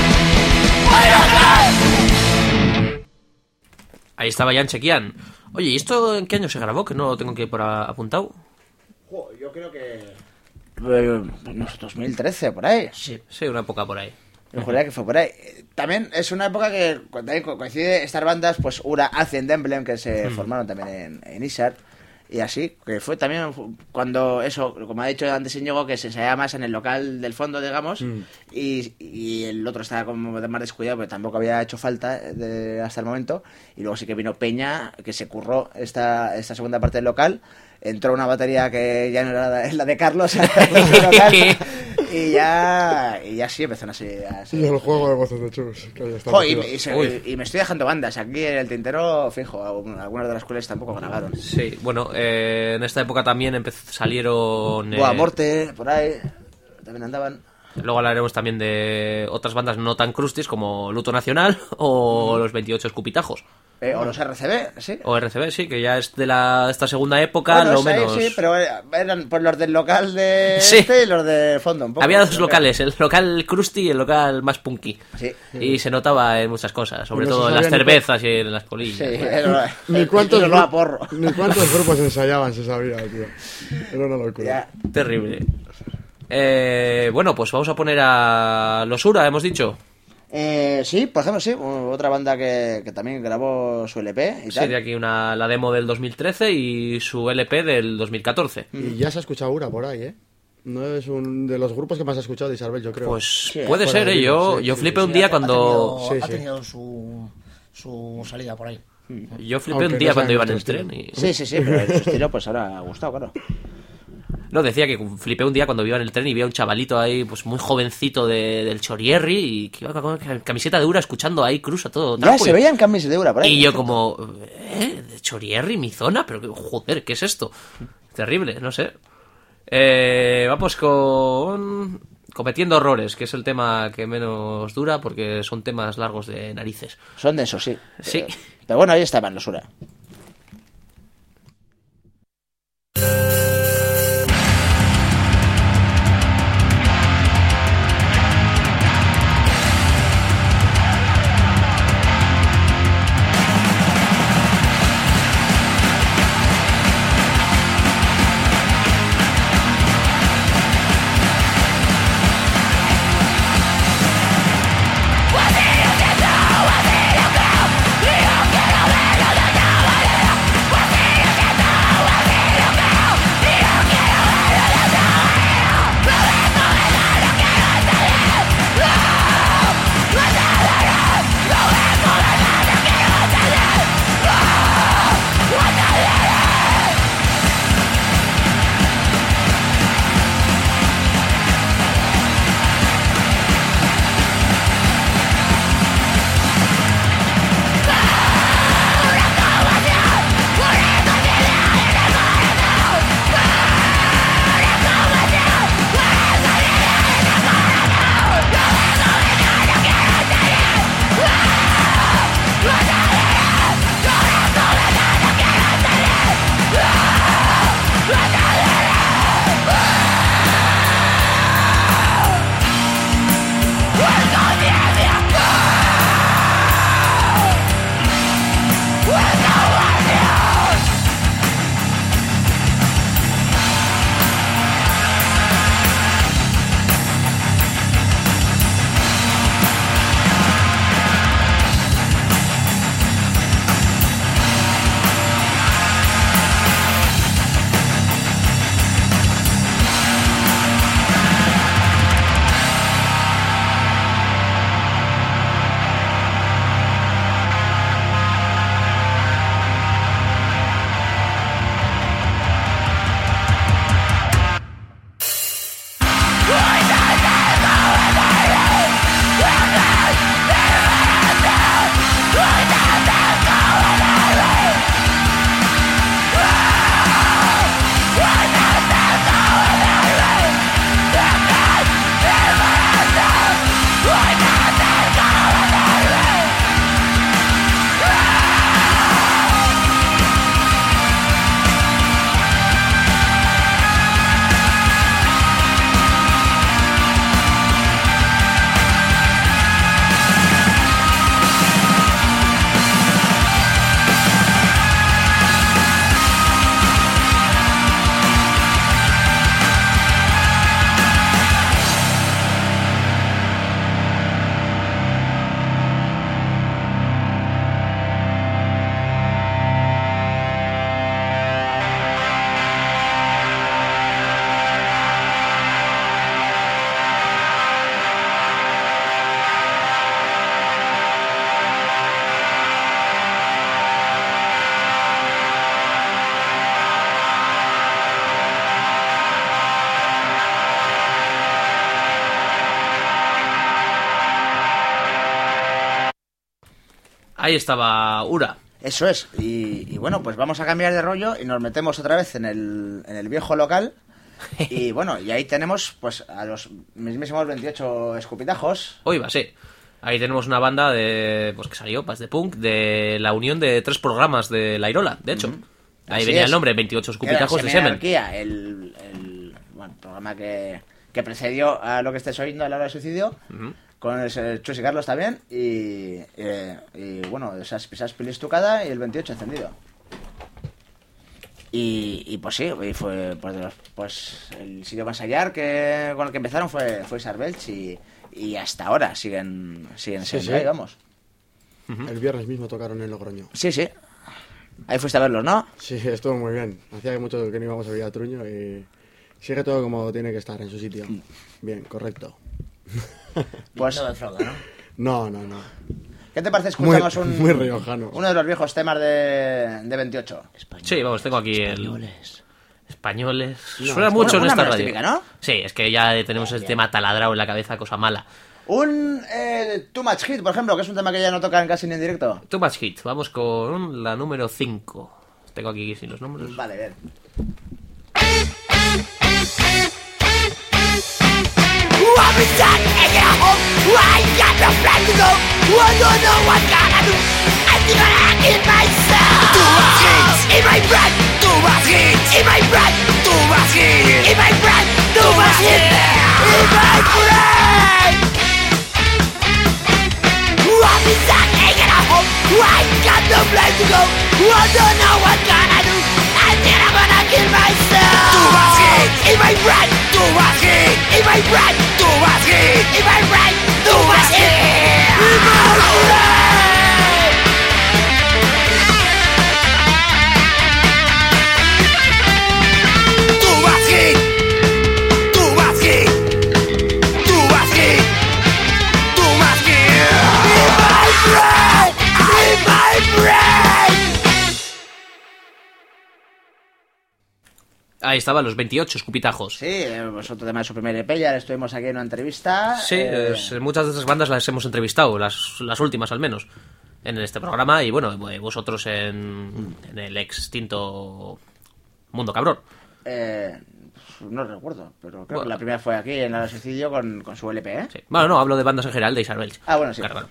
Podría ser. Ahí estaba Jan Chequian. Oye, ¿y esto en qué año se grabó? Que no lo tengo aquí por a- apuntado. Jo, yo creo que... Eh, unos dos mil trece, por ahí. sí. Sí, una época por ahí. Yo juraría que fue por ahí. Eh, También es una época que cu- también co- coincide estas bandas, pues Ura, Ascend Emblem, que se formaron también en, en Isar. Y así, que fue también fu- cuando eso, como ha dicho antes Íñigo, que se ensayaba más en el local del fondo, digamos, y, y el otro estaba como de más descuidado, pero tampoco había hecho falta eh, de- hasta el momento. Y luego sí que vino Peña, que se curró esta, esta segunda parte del local. Entró una batería que ya no era la, la de Carlos, el local, y ya y ya sí empezaron así a Y el juego de voces de Chus. Que ahí está Jo, y, metido. y se- y me estoy dejando bandas aquí en el tintero, fijo, algunas de las cuales tampoco grabaron. Sí, bueno, eh, en esta época también empez- salieron... eh, Boa Morte, por ahí, también andaban. Luego hablaremos también de otras bandas no tan crustis como Luto Nacional o los veintiocho Escupitajos. Eh, o los R C B, sí. O R C B, sí, que ya es de la esta segunda época, Bueno, lo sí, menos. sí, pero eran pues los del local de Sí. este y los de fondo un poco. Había dos Creo locales, el local crusty y el local más punky. Sí. Y se notaba en muchas cosas, sobre No se todo en las sabía ni cervezas y en las polillas. Sí, era, Ni cuántos, era gru- porro. ni cuántos grupos ensayaban se sabía, tío. Era una locura. Ya. Terrible. Eh, bueno, pues vamos a poner a Los Ura, hemos dicho. Eh, sí, por ejemplo, sí, otra banda que, que también grabó su L P y Sí, tal. de aquí una, la demo del dos mil trece y su L P del dos mil catorce. Y ya se ha escuchado Ura por ahí, ¿eh? No es un de los grupos que más ha escuchado de Isabel, yo creo. Pues Sí, puede fuera ser, de ¿eh? vídeo, Yo, sí, yo sí, flipé sí. un día ha cuando... tenido, Sí, ha sí. tenido su, su salida por ahí. Yo flipé Aunque un día no cuando sea iba en el nuestro tren y... Sí, sí, sí, pero el estilo pues ahora ha gustado, claro. No, decía que flipé un día cuando iba en el tren y vi a un chavalito ahí, pues muy jovencito de, del Chorierri y que iba con camiseta de Ura escuchando ahí Cruz a todo Ya trapo. se veían cambios de Ura por ahí. Y yo como, ¿eh? ¿De Chorierri, mi zona? Pero que- joder, ¿qué es esto? Terrible, no sé. Eh, vamos con... Cometiendo errores, que es el tema que menos dura porque son temas largos de narices. Son de esos, sí. Sí. Pero, pero bueno, ahí estaban los Ura. Ahí estaba Ura. Eso es. Y, y bueno, pues vamos a cambiar de rollo y nos metemos otra vez en el, en el viejo local. Y bueno, y ahí tenemos pues a los mismísimos veintiocho escupitajos. Hoy va, sí. Ahí tenemos una banda de pues que salió, Paz de Punk, de la unión de tres programas de La Irola, de hecho. Mm-hmm. Ahí Así venía es. el nombre, veintiocho escupitajos de semen. Semenanarquía, el, el bueno, programa que, que precedió a lo que estés oyendo a la hora del suicidio, uh-huh. con el, el Chus y Carlos también, y, eh, y bueno, esas, esas pilis estucada y el veintiocho encendido. Y, y pues sí, y fue pues, de los, pues el sitio más allá que con el que empezaron fue, fue Sarbelch y... Y hasta ahora siguen siguen sí, siendo sí. ahí, vamos. El viernes mismo tocaron en Logroño. Sí, sí. Ahí fuiste a verlos, ¿no? Sí, estuvo muy bien. Hacía mucho que no íbamos a ver a Truño y sigue todo como tiene que estar en su sitio. Bien, correcto. Pues no de Frodo, ¿no? No, no, no. ¿Qué te parece? Escuchamos muy, un muy riojano. uno de los viejos temas de, de veintiocho. Españoles, sí, vamos, tengo aquí españoles. el... Españoles. No, Suena mucho en una esta radio. típica, ¿no? Sí, es que ya tenemos el tema taladrado en la cabeza, cosa mala. Un eh, Too Much Hit, por ejemplo, que es un tema que ya no tocan casi ni en directo. Too Much Hit. Vamos con la número cinco. Tengo aquí sin los nombres. Vale, bien. Ahí estaban los veintiocho escupitajos. Sí, pues otro tema de su primer E P, ya estuvimos aquí en una entrevista. Sí, eh... es, muchas de estas bandas las hemos entrevistado, las, las últimas al menos, en este programa. Y bueno, vosotros en, en el extinto Mundo Cabrón. Eh, no recuerdo, pero creo bueno. que la primera fue aquí en el suicidio con, con su L P, ¿eh? Sí. Bueno, no, hablo de bandas en general, de Isarbelch. Ah, bueno, sí. Claro, claro.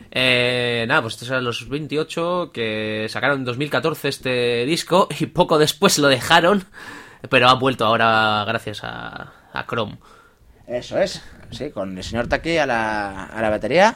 Eh, nada, pues estos eran los veintiocho que sacaron en dos mil catorce este disco y poco después lo dejaron, pero han vuelto ahora gracias a, a Chrome. Eso es, sí, con el señor Taki a la, a la batería.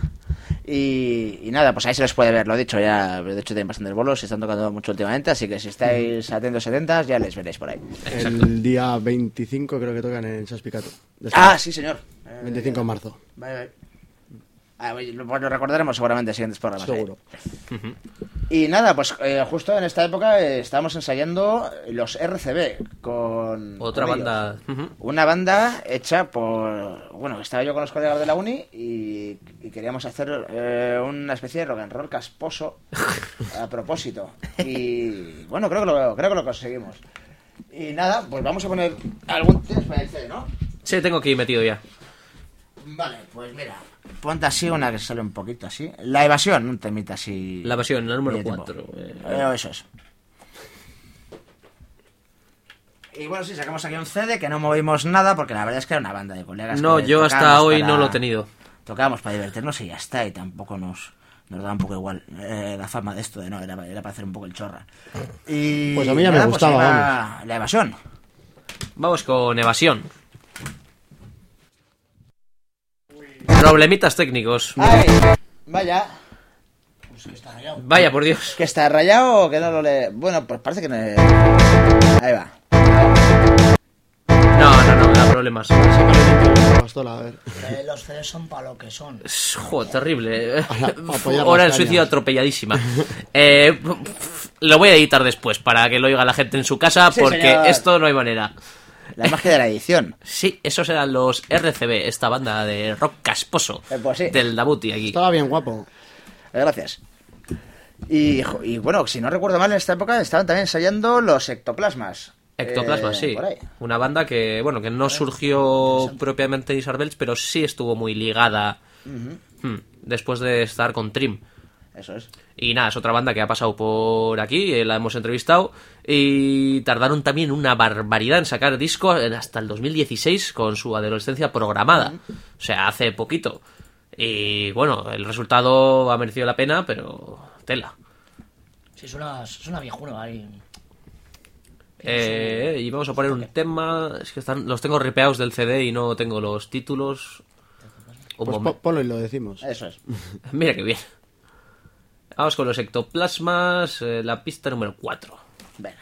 Y, y nada, pues ahí se les puede ver, lo he dicho ya. De hecho, tienen bastantes bolos, se están tocando mucho últimamente. Así que si estáis atentos setentas, ya les veréis por ahí. Exacto. El día veinticinco creo que tocan en Saspicato. Ah, sí, señor. veinticinco de marzo. Bye, bye. Ah, pues lo recordaremos seguramente en siguientes programas. Seguro. ¿eh? Y nada, pues eh, justo en esta época eh, estábamos ensayando los R C B con... Otra con banda... ellos. Una banda hecha por... Bueno, estaba yo con los colegas de la uni y, y queríamos hacer eh, una especie de rock and roll casposo a propósito. Y bueno, creo que lo, creo que lo conseguimos. Y nada, pues vamos a poner algún... ¿Tienes para el C D, no? Sí, tengo aquí metido ya. Vale, pues mira, ponte así una que sale un poquito así. La evasión, un temita así. La evasión, la número de tiempo. cuatro. Eh, Eh, eso es. Y bueno, sí, sacamos aquí un C D que no movimos nada porque la verdad es que era una banda de colegas. no, que yo hasta tocábamos hoy para- no lo he tenido. Tocábamos para divertirnos y ya está, y tampoco nos, nos da un poco igual eh, la fama de esto, de no, era, era para hacer un poco el chorra. Y Pues a mí ya me nada, gustaba, pues iba la evasión. Vamos con evasión. Problemitas técnicos. Ay, vaya. Pues que está rayado. Vaya, por Dios. ¿Que está rayado o que no lo lee? Bueno, pues parece que no. Ahí va. No, no, no, me da problemas. Pastola, a ver. Eh, los C Ds son para lo que son. Es, Joder, terrible. eh. Para apoyar Hora las del suicidio cañas. atropelladísima. Eh, lo voy a editar después para que lo oiga la gente en su casa, Sí, porque señor. esto no hay manera. La magia de la edición. Sí, esos eran los R C B, esta banda de rock casposo Eh, pues sí. del Dabuti aquí. Estaba bien guapo. Eh, Gracias. Y, jo- y bueno, si no recuerdo mal, en esta época estaban también ensayando los ectoplasmas. Ectoplasma, Eh, sí. por ahí. Una banda que, bueno, que no surgió propiamente en Isarbelch, pero sí estuvo muy ligada hmm, después de estar con Trim. Eso es. Y nada, es otra banda que ha pasado por aquí, eh, la hemos entrevistado y tardaron también una barbaridad en sacar disco hasta el dos mil dieciséis con su adolescencia programada. O sea, hace poquito. Y bueno, el resultado ha merecido la pena, pero tela. Sí, suena, suena viejuno ahí. Eh, y vamos a poner un tema. Es que están, los tengo ripeados del C D y no tengo los títulos. Un Pues momento. po- ponlo y lo decimos. Eso es. Mira que bien. Vamos con los ectoplasmas, eh, la pista número cuatro. Venga.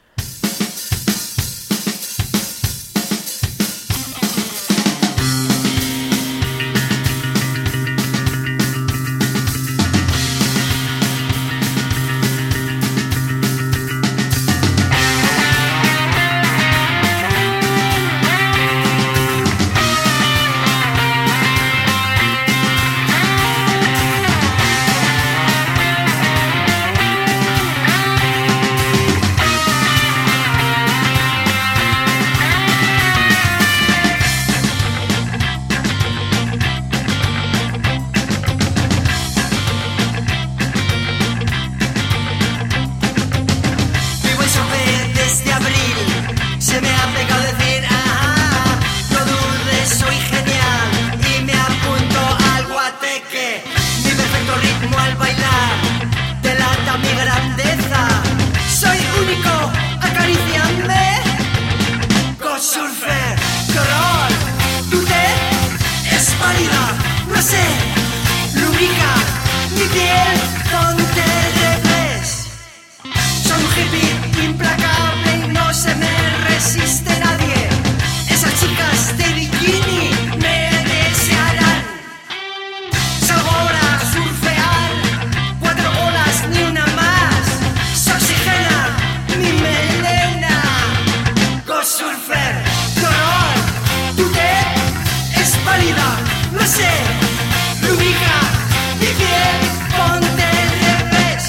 Vivo en Sope desde abril, se me ha pegado decir, ah, no dudes, soy genial y me apunto al guateque. Mi perfecto ritmo al bailar delata mi grandeza. Soy único, acariciadme. Go Surfer, qué horror, tu té es válida, no sé, lubrica mi piel, ponte al revés. Soy un hippie implacable y no se me resiste nadie. Esas chicas de bikini me desearán. Salgo ahora a surfear, cuatro olas ni una más. Se oxigena mi melena. Go Surfer, qué horror, tu té es válida, no sé, lubrica mi piel, ponte al revés.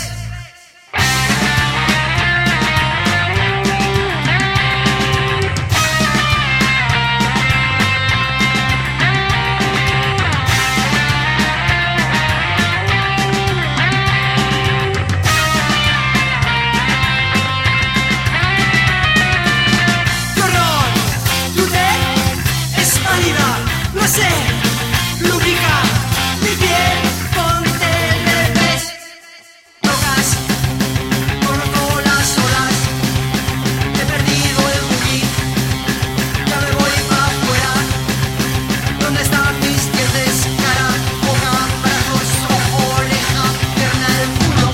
¡Qué horror! Tu té es válida, no sé, lubrica mi piel, ponte al revés. Tocas, conozco las olas, he perdido el buggy, ya me voy para afuera. ¿Dónde están mis dientes? Cara, boca, brazos, ojo, oreja, pierna, el culo.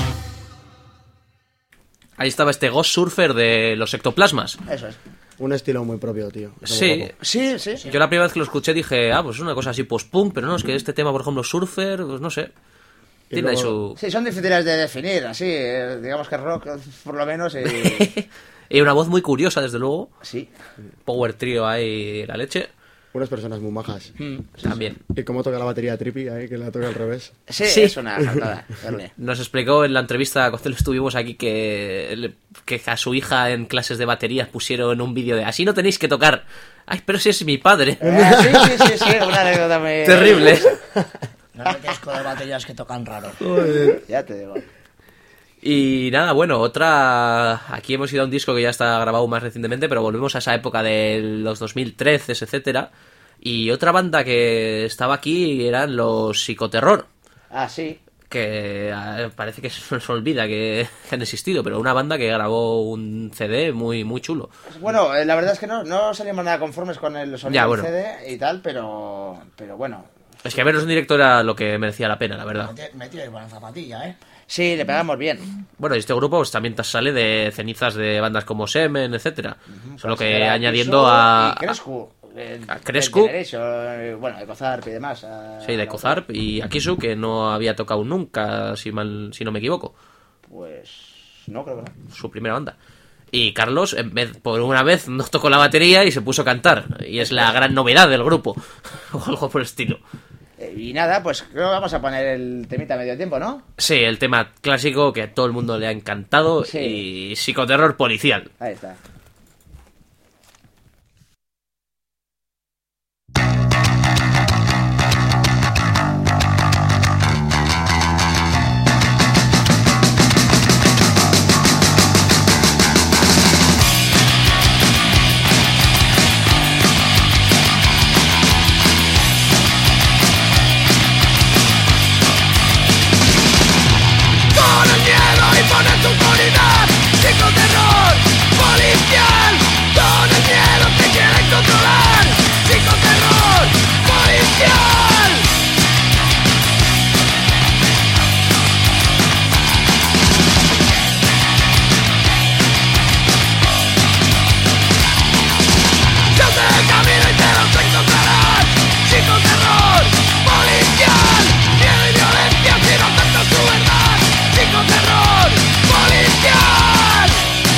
Ahí estaba este Ghost Surfer de los ectoplasmas. Eso es. Un estilo muy propio, tío. Está muy Sí, guapo. Sí, sí. yo la primera vez que lo escuché dije, ah, pues es una cosa así post-punk, pero no, es que este tema, por ejemplo, Surfer, pues no sé. Y Tiene ahí luego- su... Sí, son difíciles de definir, así. eh, Digamos que rock, por lo menos. Y... Y una voz muy curiosa, desde luego. sí. Power trio ahí, la leche. Unas personas muy majas. También. Y cómo toca la batería Trippy ahí, que la toca al revés. Sí, Sí. es una jartada. verle. Nos explicó en la entrevista cuando estuvimos aquí que, le- que a su hija en clases de batería pusieron un vídeo de así no tenéis que tocar. Ay, pero si es mi padre. Eh, sí, sí, sí, sí, una anécdota muy... Terrible. No me disco de baterías que tocan raro. Ya te digo. Y nada, bueno, otra... Aquí hemos ido a un disco que ya está grabado más recientemente, pero volvemos a esa época de los dos mil trece, etcétera. Y otra banda que estaba aquí eran los Psicoterror, Ah, sí. que eh, parece que se nos olvida que han existido, pero una banda que grabó un C D muy muy chulo. Bueno, eh, la verdad es que no, no salimos nada conformes con el sonido Ya, del bueno. C D y tal, pero, pero bueno. Es que verlos en directo era lo que merecía la pena, la verdad. Metió- Metió ahí buena zapatilla, ¿eh? Sí, le pegamos bien. Bueno, y este grupo pues, también sale de cenizas de bandas como Semen, etcétera. Solo que Era añadiendo Piso a... y Crescu. eh, a Crescu. Generation, eh, bueno, de Cozarp y demás. a- Sí, de Cozarp y a Kisu, que no había tocado nunca, si mal si no me equivoco. Pues no, creo que no. Su primera banda. Y Carlos, en vez, por una vez, no tocó la batería y se puso a cantar. Y es la gran novedad del grupo. O algo por el estilo. Eh, Y nada, pues creo que vamos a poner el temita a medio tiempo, ¿no? Sí, el tema clásico que a todo el mundo le ha encantado. Sí. Y psicoterror policial. Ahí está. Thank con en su oscuridad, psicoterror policial, con el miedo que quieren controlar, psicoterror policial. Yo te camino y te los encontrarás, psicoterror policial, miedo y violencia si no aceptas su verdad, psicoterror policial.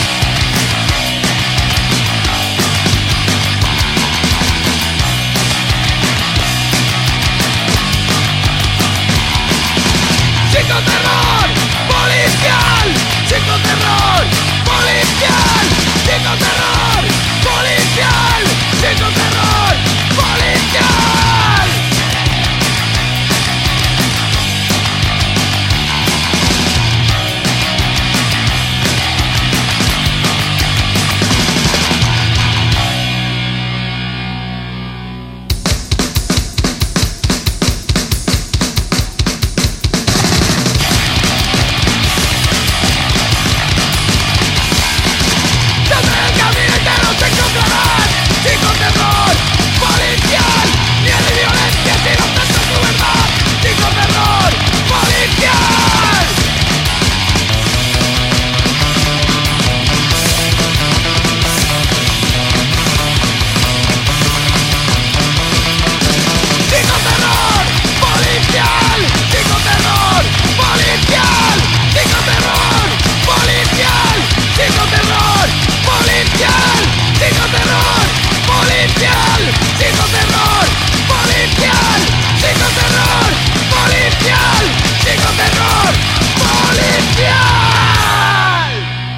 Psicoterror policial, psicoterror policial, psicoterror policial, psicoterror policial. Dame el camino y te los encontrarás, psicoterror policial, miedo y violencia si no aceptas tu verdad, psicoterror policial. Psicoterror policial, psicoterror policial, psicoterror policial, psicoterror policial, psicoterror policial, psicoterror policial, psicoterror policial, psicoterror policial.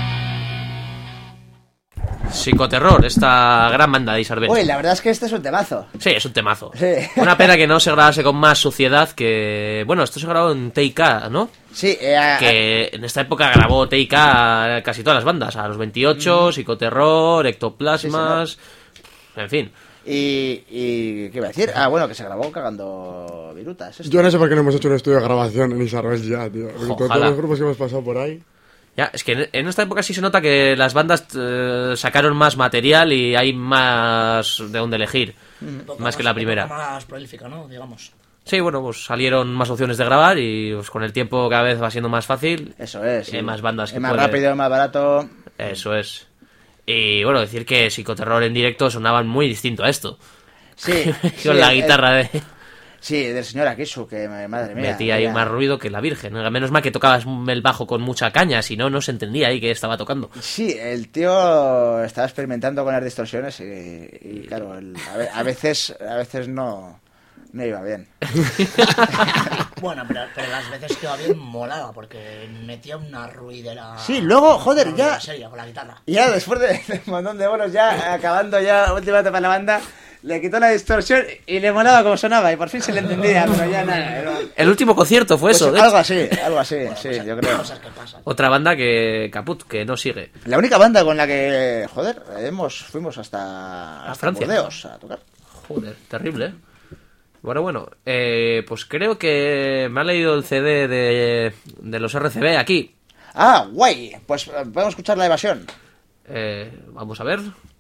Psicoterror, esta gran banda de Isarbel. Uy, la verdad es que este es un temazo. Sí, es un temazo. Sí. Una pena que no se grabase con más suciedad que... Bueno, esto se grabó en T I K, ¿no? Sí, eh, Que en esta época grabó T I K casi todas las bandas. A los veintiocho, Psicoterror, Ectoplasmas... En fin. y, y... ¿qué iba a decir? Ah, bueno, que se grabó cagando virutas. esto. Yo no sé por qué no hemos hecho un estudio de grabación en Isarbel ya, tío. Porque con Ojalá. todos los grupos que hemos pasado por ahí. Ya, es que en- en esta época sí se nota que las bandas eh, sacaron más material y hay más de dónde elegir. Un poco Más que la un poco primera. más prolífica, ¿no? Digamos. Sí, bueno, pues salieron más opciones de grabar y pues, con el tiempo cada vez va siendo más fácil. Eso es. Y hay sí. más bandas que Es más pueden- rápido, más barato. Eso es. Y bueno, decir que Psicoterror en directo sonaban muy distinto a esto. Sí. Con sí, la el- guitarra de... Sí, del señor Akisu, que madre mía. Metía ahí mira. más ruido que la Virgen. Menos mal que tocabas el bajo con mucha caña, si no, no se entendía ahí que estaba tocando. Sí, el tío estaba experimentando con las distorsiones y, y, claro, el- a, ve- a veces a veces no, no iba bien. Bueno, pero, pero las veces que iba bien molaba, porque metía una ruidera. Sí, luego, joder, una ya- ruidera seria con la guitarra. Y ya después de, de un montón de bolos, ya acabando ya última etapa de la banda, le quitó la distorsión y le molaba como sonaba y por fin se le entendía, pero ya nada. era- El último concierto fue Pues eso, de algo hecho. así, algo así, sí, Cosas- yo creo. Cosas que pasan. Otra banda que caput, que no sigue. La única banda con la que, joder, hemos, fuimos hasta, hasta Francia. Burdeos a tocar. Joder, terrible, ¿eh? Bueno, bueno, eh, pues creo que me ha leído el C D de, de los R C B aquí. Ah, guay, pues eh, podemos escuchar La Evasión. Eh, vamos a ver.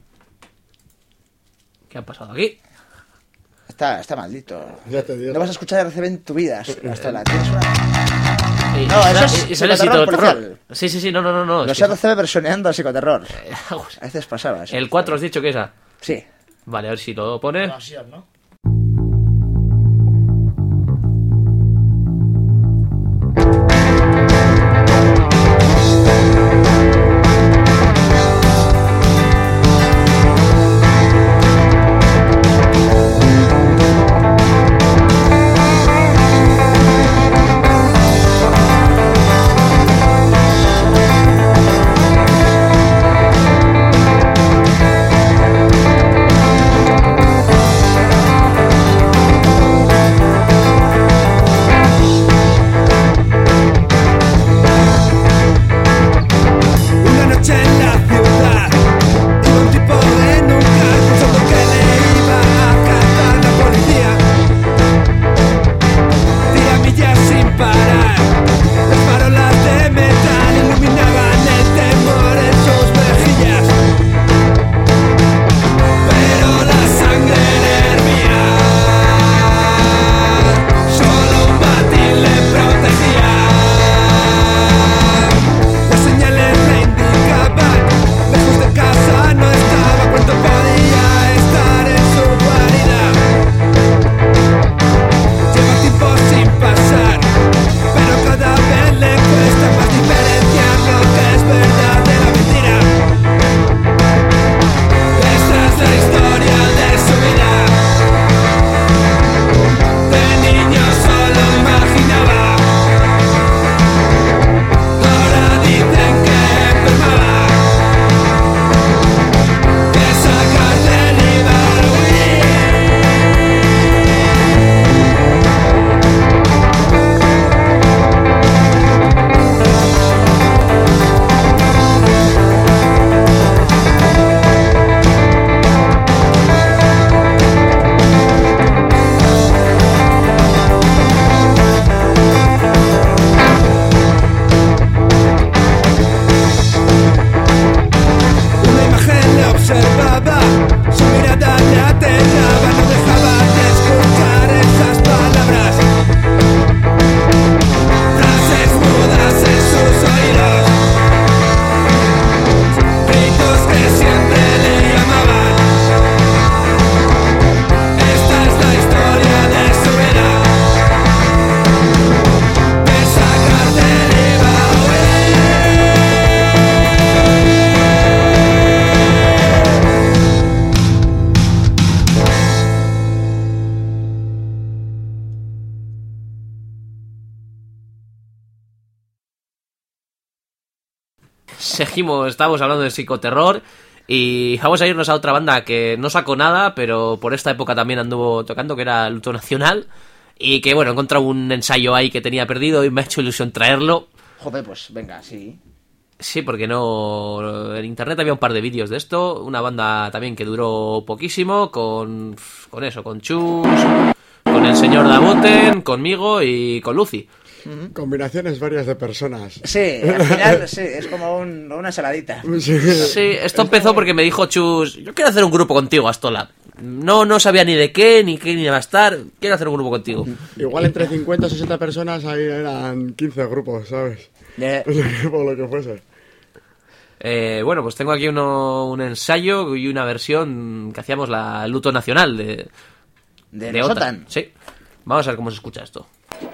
¿Qué ha pasado aquí? Está, está maldito. Ya te digo. No vas a escuchar R C B en tu vida. Hasta la tienes una... Y- No, y- eso es y sale psicoterror psicoterror. policial. Sí, sí, sí, no, no, no. no Los es que- R C B versioneando a psicoterror. Eh, A veces pasaba eso. El cuatro has dicho que esa. Sí. Vale, a ver si lo pone. Evasión, ¿no? Psicoterror seguimos, estamos hablando de psicoterror y vamos a irnos a otra banda que no sacó nada, pero por esta época también anduvo tocando, que era Luto Nacional, y que bueno, he encontrado un ensayo ahí que tenía perdido y me ha hecho ilusión traerlo. Joder, pues venga, sí. Sí, porque no... En internet había un par de vídeos de esto, una banda también que duró poquísimo, con, con eso, con Chus, con el señor Daboten, conmigo y con Lucy. Combinaciones varias de personas. Sí, al final sí, es como un, una ensaladita. Sí. Sí, esto empezó porque me dijo Chus, yo quiero hacer un grupo contigo, Astola. No, no sabía ni de qué, ni qué, ni va a estar, quiero hacer un grupo contigo. Igual entre cincuenta o sesenta personas ahí eran quince grupos, ¿sabes? Eh, Por lo que fuese. Eh, bueno, pues tengo aquí uno, un ensayo y una versión que hacíamos la Luto Nacional de, de de Nosotan. Otan. Sí, vamos a ver cómo se escucha esto.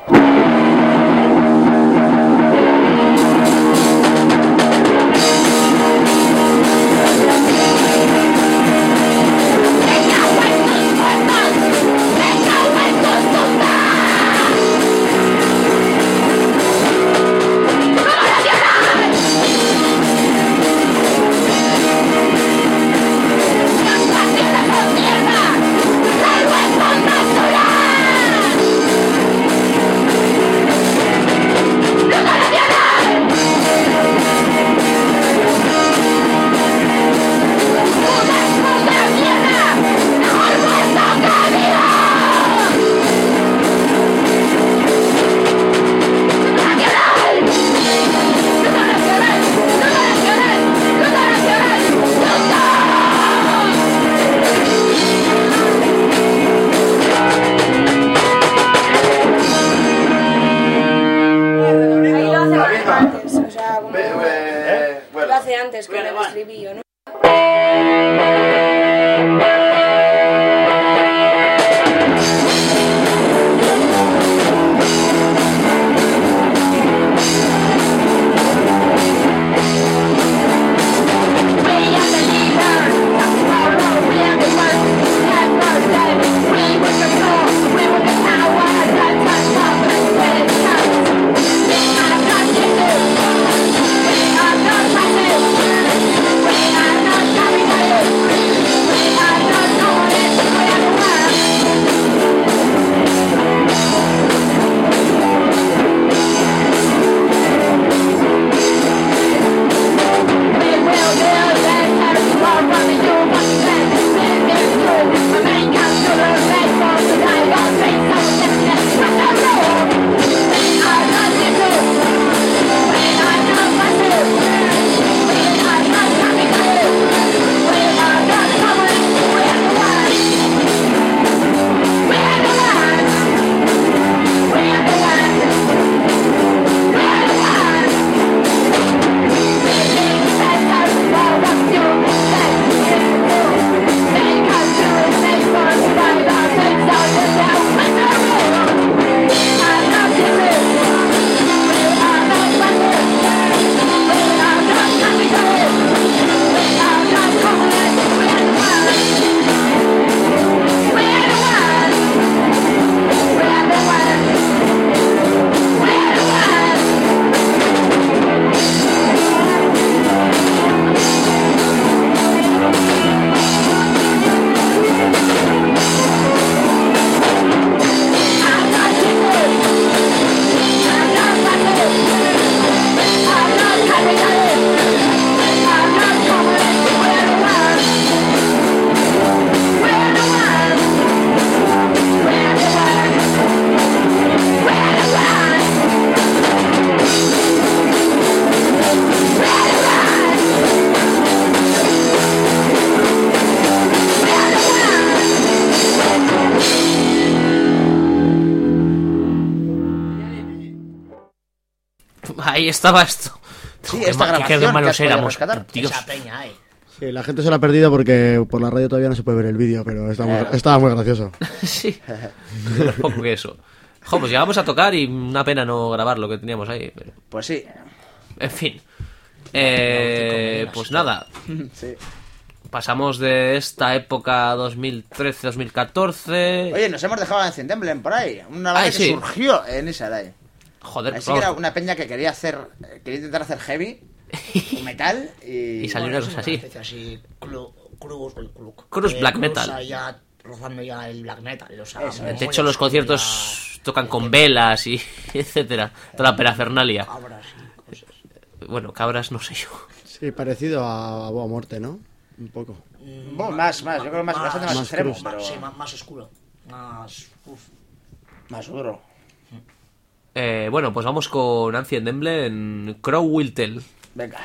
Antes con el estribillo, ¿no? Ahí estaba esto. Sí, Qué esta ma- grabación qué malos que has podido éramos. rescatar. Dios. Esa peña, eh. Sí, la gente se lo ha perdido porque por la radio todavía no se puede ver el vídeo, pero está muy- Eh. estaba muy gracioso. Sí, menos poco que eso. Jo, pues llegamos a tocar y una pena no grabar lo que teníamos ahí. Pero... Pues sí. En fin. Eh, pues nada. Sí. Pasamos de esta época dos mil trece dos mil catorce. Oye, nos hemos dejado a Ancient Emblem por ahí. Una banda Ay, que sí. surgió en Isarai. Joder, Así vamos. que era una peña que quería hacer, eh, quería intentar hacer heavy, un metal y... Y salió una cosa así. así cru, cruz, cruz, Cruz eh, black cruz metal. Ya rozando ya el black metal. O sea, Eso, muy De hecho, los oscuro conciertos ya, tocan con velas y etcétera. Toda la parafernalia. cabras y cosas. Bueno, cabras no sé yo. Sí, parecido a Boa Morte, ¿no? Un poco. Bueno, más, más, yo creo más, bastante más, más extremo, cruz. pero Sí, más, más oscuro. Más. Uf. más duro. Eh, bueno, pues vamos con Ancient Emblem en Crow Will Tell. Venga.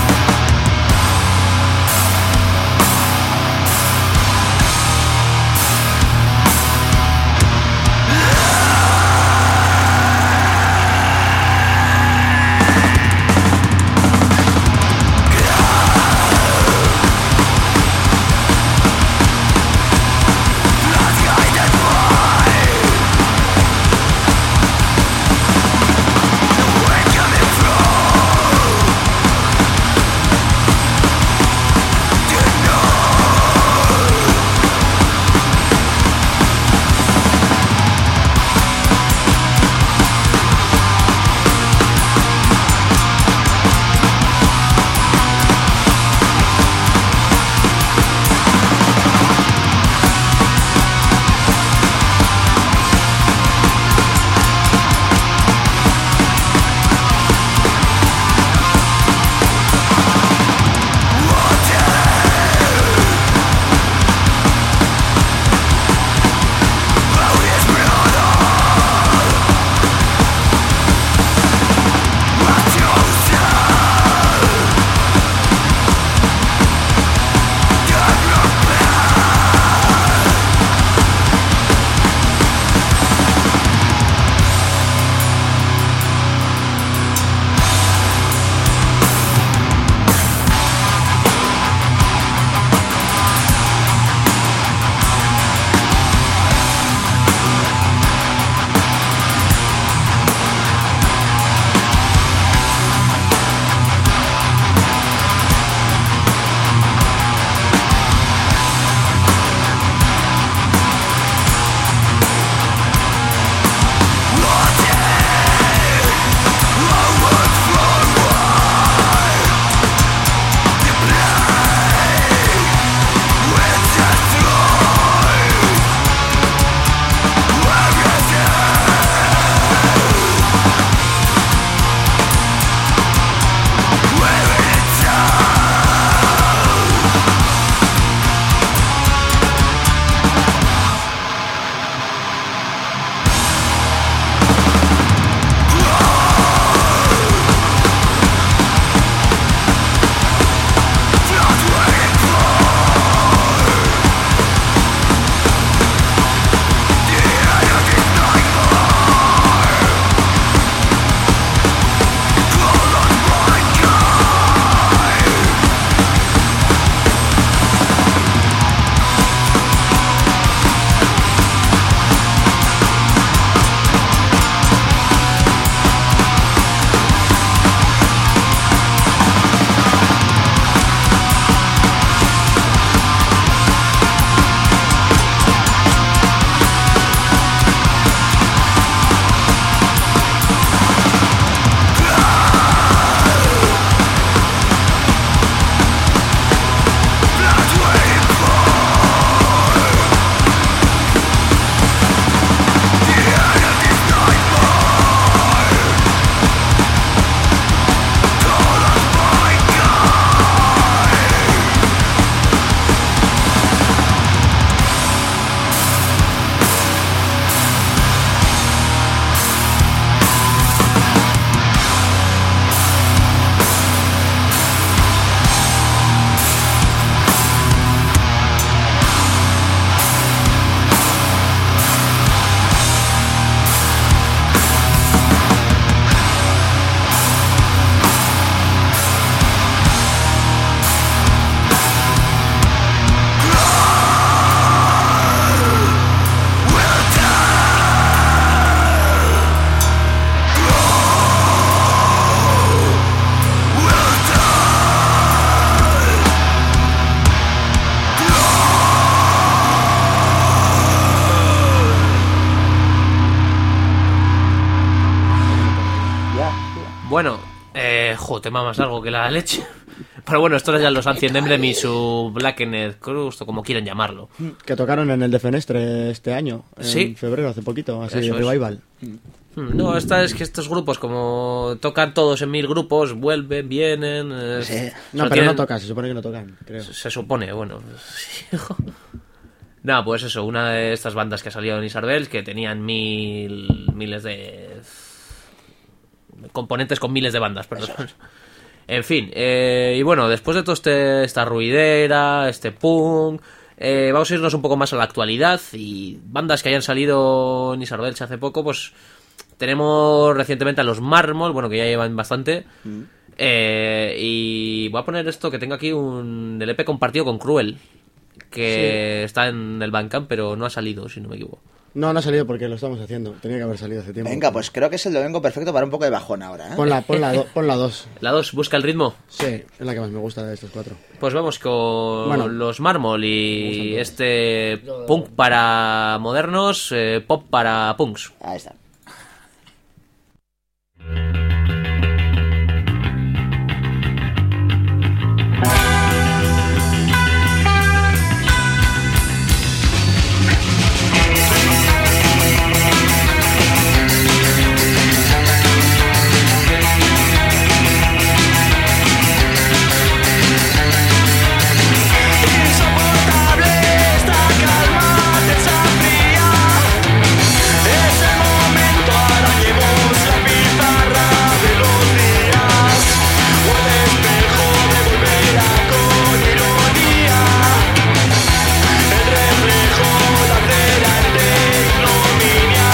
Thank Bueno, eh, jo, tema más largo que la leche. Pero bueno, estos eran los Ancient Emblem y su Blackened Crust, o como quieran llamarlo. Que tocaron en el Defenestre este año, en Sí. febrero, hace poquito, así Eso de es. revival. No, esta es que estos grupos, como tocan todos en mil grupos, vuelven, vienen. eh, Sí. No, solo pero tienen- no tocan, se supone que no tocan, creo. Se supone, bueno. Sí. Nada, pues eso, una de estas bandas que ha salido en Isarbel, que tenían mil miles de componentes con miles de bandas, perdón. En fin, eh, y bueno, después de todo este esta ruidera, este punk, eh, vamos a irnos un poco más a la actualidad y bandas que hayan salido en Isarbel hace poco, pues tenemos recientemente a los Mármol, bueno, que ya llevan bastante. Eh, y voy a poner esto que tengo aquí, un el E P compartido con Cruel, que está en el Bandcamp, pero no ha salido, si no me equivoco. No, no ha salido porque lo estamos haciendo. Tenía que haber salido hace tiempo. Venga, pues creo que es el domingo perfecto para un poco de bajón ahora, ¿eh? Pon la, pon la, do- pon la dos. La dos, busca el ritmo. Sí, es la que más me gusta de estos cuatro. Pues vamos con Bueno. los Mármol y este punk para modernos, eh, pop para punks. Ahí está. Insoportable esta calma desafría. Es el momento, arañemos la pizarra de los días. O el espejo devolverá con ironía. El reflejo la cera de ignominia.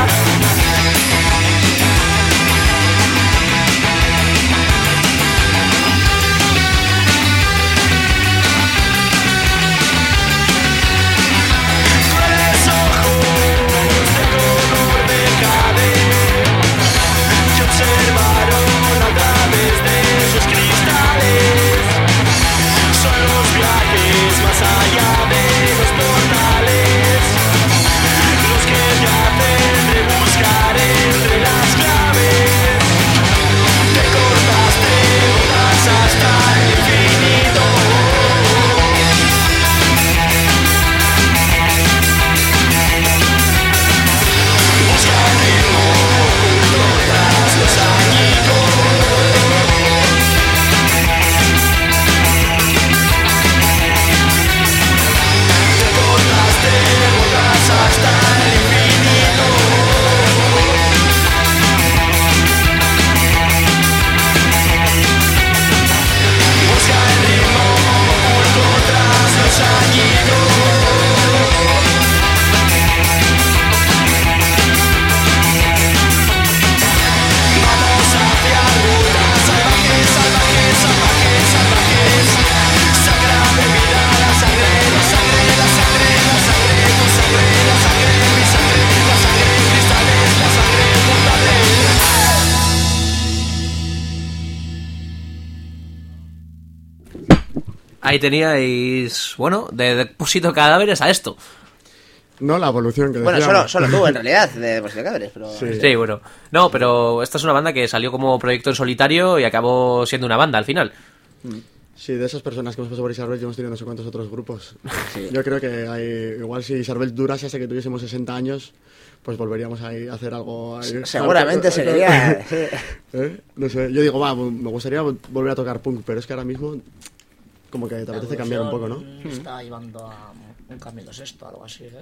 Crueles ojos de color de jade que observaron a través de sus cristales. Son los viajes más allá de los portales, los que te hacen rebuscar entre las claves. Te cortaste botas hasta el infinito. Busca el ritmo oculto tras los añicos. Te cortaste botas hasta el infinito. Busca el ritmo oculto tras los añicos. Vamos hacia rutas salvajes, salvajes, salvajes, salvajes. Sagra de vida, la sangre, la sangre, la sangre, la sangre, tu sangre, la sangre, mi sangre, la sangre, cristales, la sangre, mortales. Ahí teníais, bueno, de Depósito Cadáveres a esto. No, la evolución que Bueno, decíamos. solo, solo tú, en realidad, de Depósito de Cadáveres, pero... Sí. Sí, bueno. No, pero esta es una banda que salió como proyecto en solitario y acabó siendo una banda al final. Sí, de esas personas que hemos pasado por Isarbel, ya hemos tenido no sé cuántos otros grupos. Yo creo que hay, igual si Isarbel durase hasta que tuviésemos sesenta años, pues volveríamos ahí a hacer algo. Ahí, Seguramente sería... ¿Eh? No sé, yo digo, va, me gustaría volver a tocar punk, pero es que ahora mismo como que te apetece cambiar un poco, ¿no? Está llevando a un Camilo Sexto, algo así, ¿eh?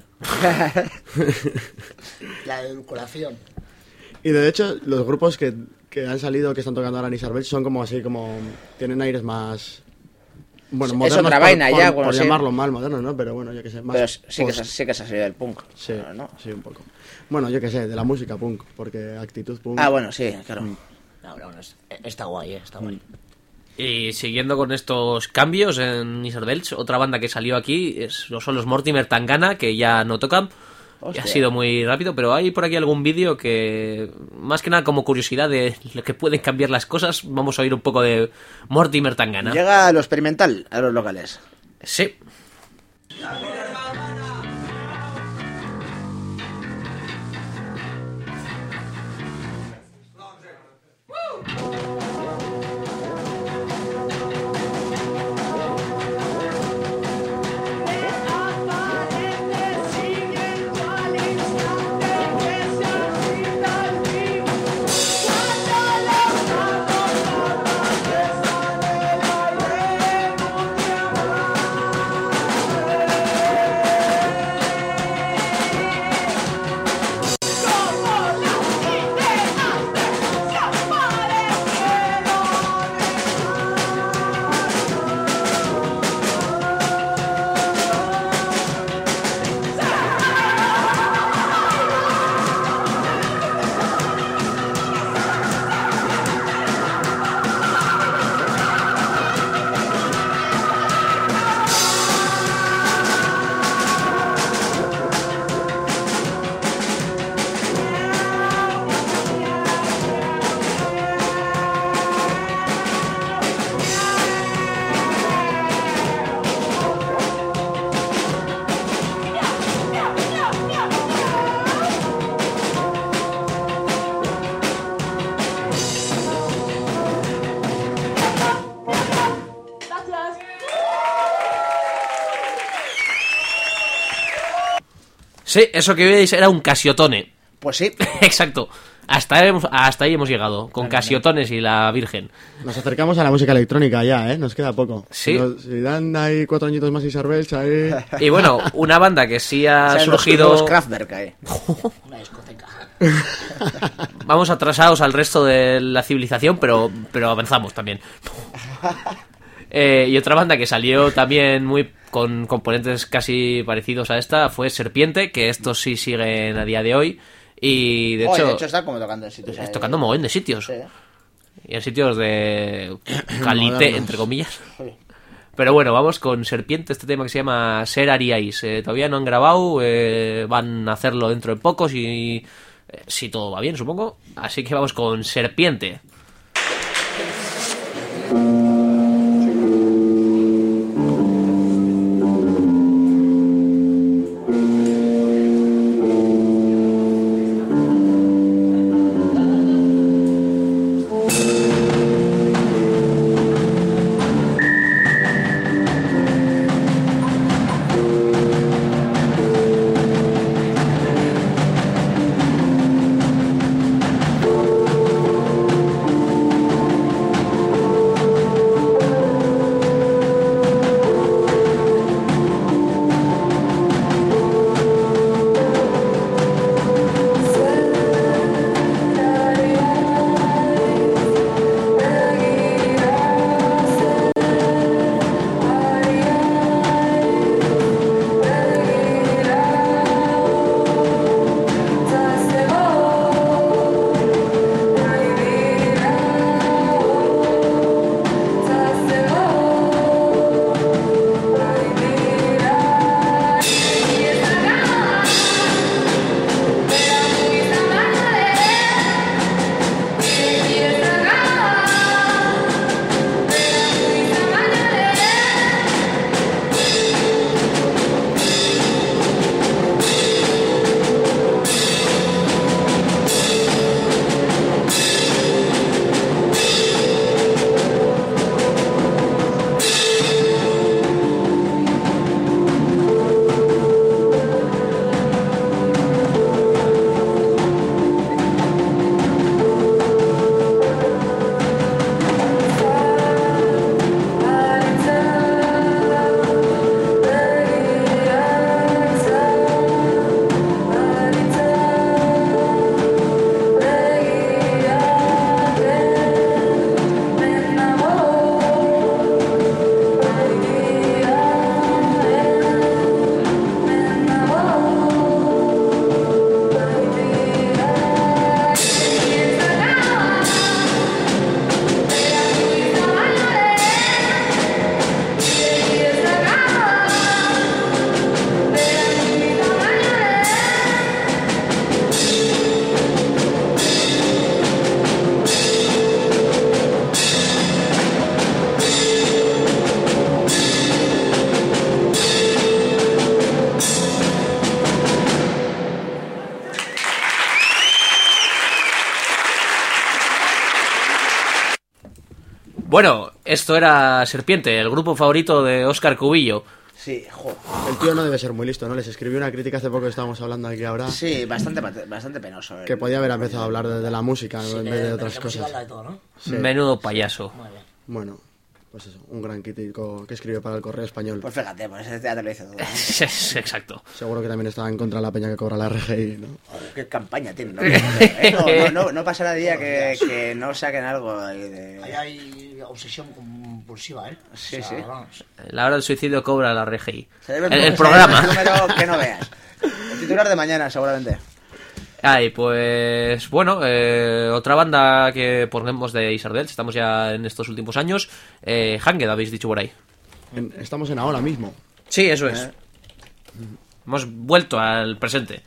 La edulcoración. Y de hecho, los grupos que, que han salido, que están tocando ahora en Isarbel, son como así, como... Tienen aires más... Bueno, Es modernos otra por, vaina por- ya, por bueno, sí. llamarlo mal moderno, ¿no? Pero bueno, yo que sé, más... Pero sí que, post- se, sí que se ha salido del punk. Sí, ¿no? sí, un poco. Bueno, yo que sé, de la música punk, porque actitud punk... Ah, bueno, sí, claro. No, no, no, es- está guay, ¿eh? Está guay. Y siguiendo con estos cambios en Isarbelch, otra banda que salió aquí es, son los Mortimer Tangana, que ya no tocan. Y Hostia. ha sido muy rápido, pero hay por aquí algún vídeo que, más que nada como curiosidad de lo que pueden cambiar las cosas, vamos a oír un poco de Mortimer Tangana. Llega a lo experimental, a los locales. Sí. Woo! Sí, eso que veis era un Casiotone. Pues sí. Exacto. Hasta, hemos, hasta ahí hemos llegado, con Casiotones y la Virgen. Nos acercamos a la música electrónica ya, ¿eh? Nos queda poco. Sí. Si, nos, si dan ahí cuatro añitos más Isar Belch, ahí... Y bueno, una banda que sí ha O sea, surgido... Los Kraftwerk ahí. Una discoteca. Vamos atrasados al resto de la civilización, pero, pero avanzamos también. Eh, y otra banda que salió también muy con componentes casi parecidos a esta fue Serpiente, que estos sí siguen a día de hoy. Y de Oye, hecho, de hecho está como tocando en sitios. es ahí. tocando mogollón de sitios. Sí. Y en sitios de calité, Modernos. entre comillas. Pero bueno, vamos con Serpiente, este tema que se llama Ser Ariais. Eh, todavía no han grabado, eh, van a hacerlo dentro de pocos y eh, si todo va bien, supongo. Así que vamos con Serpiente. Bueno, esto era Serpiente, el grupo favorito de Óscar Cubillo. Sí, joder. El tío no debe ser muy listo, ¿no? Les escribí una crítica hace poco que estábamos hablando aquí ahora. Sí, bastante, bastante penoso. eh. Que podía haber empezado a hablar de, de la música Sí, en de- vez de de otras la música cosas. habla de todo, ¿no? Sí. Menudo payaso. Muy bien. Bueno, pues eso, un gran crítico que escribió para el Correo Español. Pues fíjate, pues ese teatro lo hizo todo. ¿no? Exacto. Seguro que también estaba en contra de la peña que cobra la R G I, ¿no? Joder, qué campaña tiene, ¿no? Eh, no, no, no, no pasará día que, que no saquen algo ahí de... Ahí hay obsesión compulsiva, ¿eh? Sí, O sea, sí. vamos. La hora del suicidio cobra la R G I. Se debe El, el se debe programa. un número que no veas. El titular de mañana, seguramente. Ay, pues bueno, eh, otra banda que ponemos de Isardel, estamos ya en estos últimos años, eh, Hanged habéis dicho por ahí. En- estamos en ahora mismo. Sí, eso es. Eh. Hemos vuelto al presente.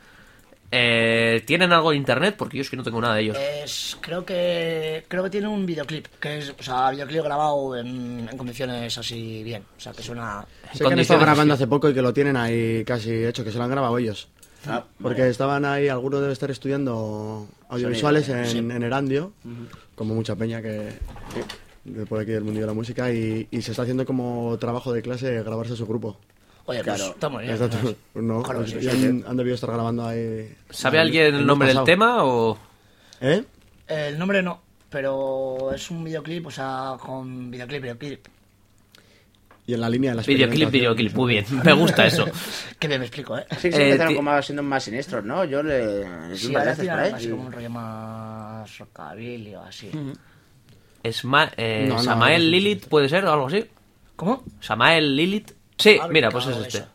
Eh, ¿Tienen algo en internet? Porque yo es que no tengo nada de ellos. Es, creo que creo que tiene un videoclip, que es, o sea, videoclip grabado en, en condiciones así bien, o sea, que suena... Sé que han estado grabando hace poco y que lo tienen ahí casi hecho, que se lo han grabado ellos. Ah, Porque estaban ahí, alguno debe estar estudiando audiovisuales en, Sí. en Erandio, como mucha peña que de por aquí del mundo de la música, y, y se está haciendo como trabajo de clase grabarse su grupo. Oye, pues Claro. está muy bien. Está todo- no, Claro, sí, y han, han debido estar grabando ahí. ¿Sabe el- alguien el mes nombre del pasado. tema o...? ¿Eh? El nombre no, pero es un videoclip, o sea, con videoclip, videoclip. Y en la línea de las Videoclip, videoclip, muy bien. Me gusta eso. Que bien me explico, ¿eh? Sí, sí, Eh, empezaron ti- como siendo más siniestros, ¿no? Yo le... les di Sí, un par de ahora veces por tiran ahí. así como un rollo más rockabilly o así. Esma- eh, No, no, Samael no, no, Lilith, ¿puede ser o algo así? ¿Cómo? Samael Lilith. Sí, Ah, mira, me pues es cago en este. eso.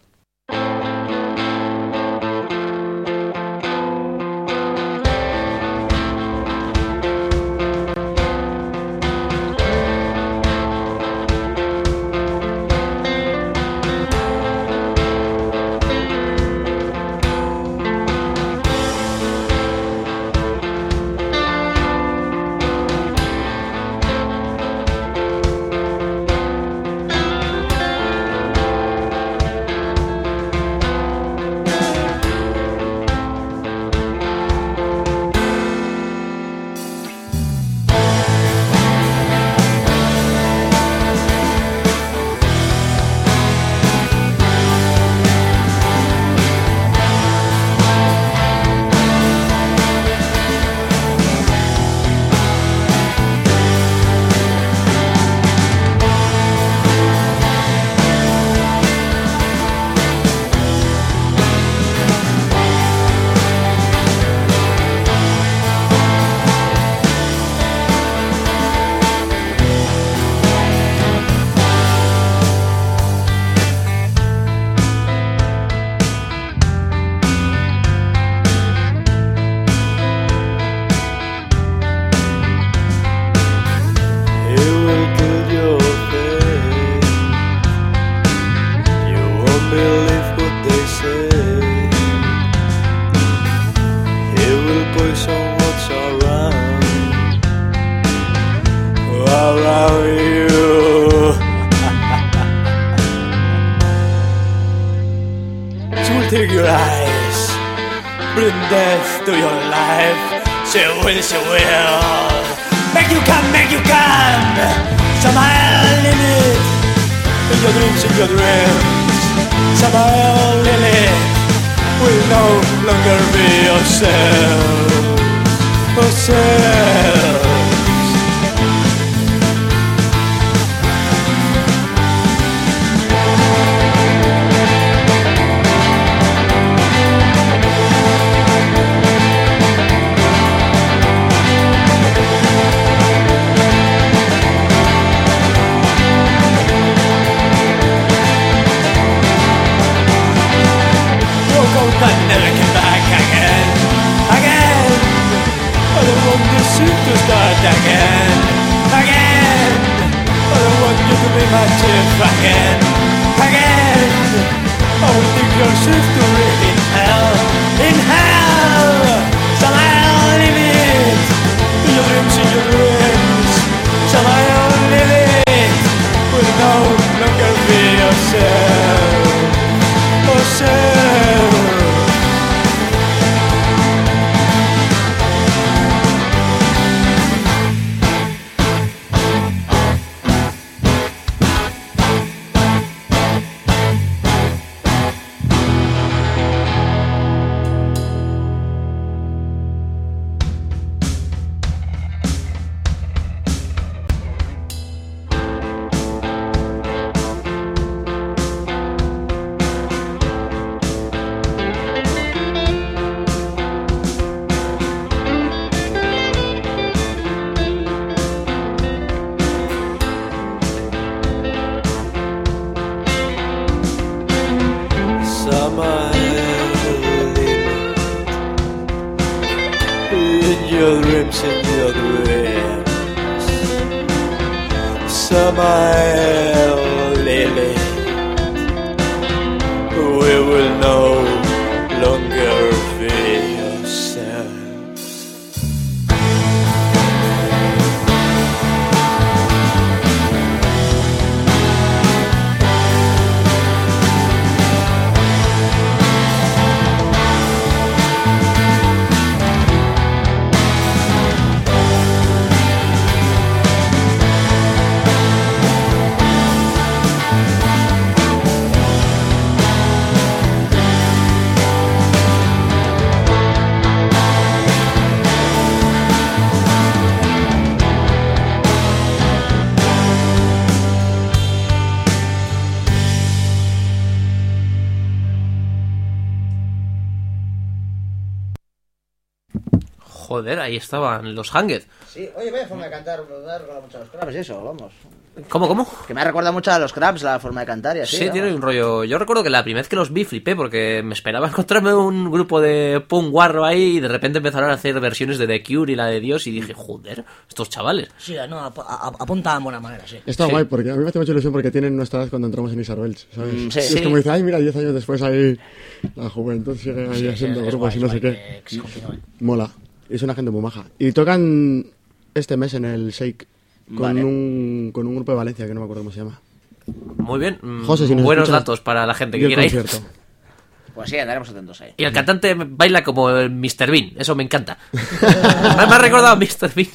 Take your eyes, bring death to your life. She will, she will. Make you come, make you come. Samael Lilith, in your dreams, in your dreams. Samael Lilith will no longer be yourself, yourself. But never come back again, again. I don't want this shit to start again, again. I don't want you to be my chief again, again. I will take your shift to live in hell, in hell. Somehow live it, in your dreams, in your dreams. Somehow live it, will no longer be yourself, yourself. In your dreams, in your dreams. Samael Lilith, we will no longer be ourselves. Joder, ahí estaban los Hanged. Sí, oye, vaya forma de cantar, me ha recordado mucho a los Crabs y eso, vamos. ¿Cómo, cómo? Que me ha recordado mucho a los Crabs la forma de cantar y así. Sí, vamos. tiene un rollo. Yo recuerdo que la primera vez que los vi flipé porque me esperaba encontrarme un grupo de punk guarro ahí y de repente empezaron a hacer versiones de The Cure y la de Dios y dije, joder, estos chavales. Sí, no, ap ap apunta de buena manera, sí. Está Sí. guay, porque a mí me hace mucha ilusión porque tienen nuestra edad cuando entramos en Isarbels, ¿sabes? Mm, sí. Y es Sí. como dice, ay, mira, diez años después ahí la juventud sigue ahí Sí, haciendo es grupos guay, y no es sé guay qué. que se continúe. Mola. Y es una gente muy maja. Y tocan este mes en el Shake con, Vale. un, con un grupo de Valencia que no me acuerdo cómo se llama. Muy bien. mm, José, si nos buenos escuchas, datos para la gente Y que el quiera ir. concierto. Pues sí, andaremos atentos ahí. Y el cantante baila como el mister Bean, eso me encanta. me, me ha recordado a mister Bean.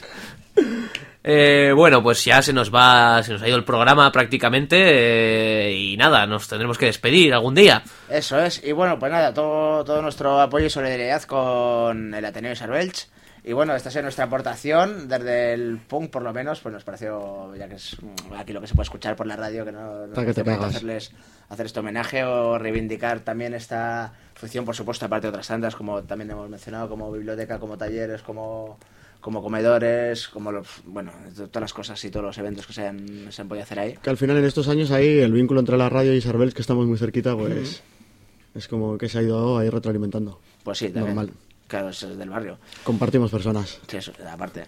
Eh, bueno, pues ya se nos va, se nos ha ido el programa prácticamente eh, y nada, nos tendremos que despedir algún día. Eso es, y bueno, pues nada, todo, todo nuestro apoyo y solidaridad con el Ateneo Isarbelch. Y bueno, esta es nuestra aportación desde el punk, por lo menos, pues nos pareció, ya que es mm, aquí lo que se puede escuchar por la radio, que no, no Está que te hace falta cagas. hacerles hacer este homenaje o reivindicar también esta función, por supuesto, aparte de otras tantas, como también hemos mencionado, como biblioteca, como talleres, como como comedores, como los, bueno, todas las cosas y todos los eventos que se han, se han podido hacer ahí. Que al final en estos años ahí el vínculo entre la radio y Isarbels, que estamos muy cerquita, pues es como que se ha ido ahí retroalimentando. Pues sí, también. Normal. Claro, eso es del barrio. Compartimos personas. Sí, eso, aparte.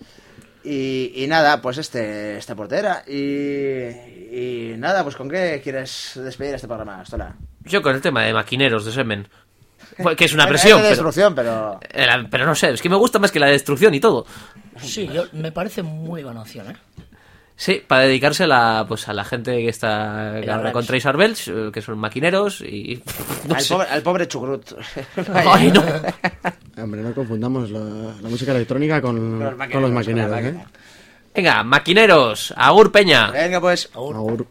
Y, y nada, pues este esta portera. Y, y nada, pues ¿con qué quieres despedir este programa, Stola? Yo con el tema de maquineros de semen. Bueno, que es una Es presión, de pero, destrucción, pero... eh, la- pero no sé, es que me gusta más que la destrucción y todo. Sí, yo, me parece muy buena opción, ¿eh? Sí, para dedicarse a la, pues a la gente que está El ganando Arrens. contra Isarbels, eh, que son maquineros y... no al, sé. pobre, al pobre Chucrut. Ay, no. Hombre, no confundamos la, la música electrónica con, Con los con maquineros, los maquineros, con la ¿eh? máquina. Venga, maquineros, agur peña. Venga, pues... Agur.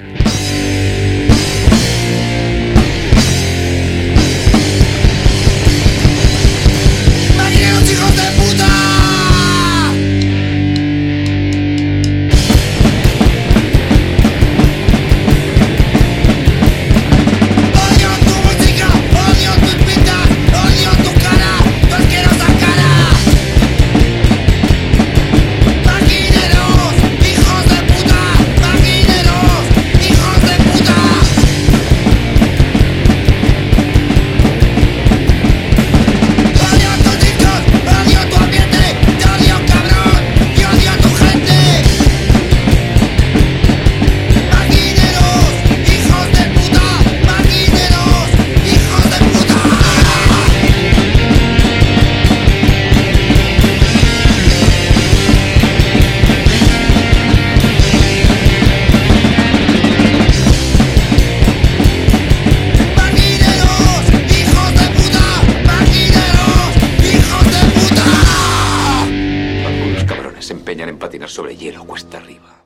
¡Maquineros, hijos de puta! Odio tu música, odio tus pintas, odio tu cara, tu asquerosa cara. Maquineros, hijos de puta, maquineros, hijos de puta. Odio a tus discos, odio tu ambiente, te odio cabrón, y odio a tu gente. Maquineros, hijos de puta, maquineros, hijos de puta. Maquineros, hijos de puta, maquineros, hijos de puta. Algunos cabrones se empeñan en patinar sobre hielo cuesta arriba.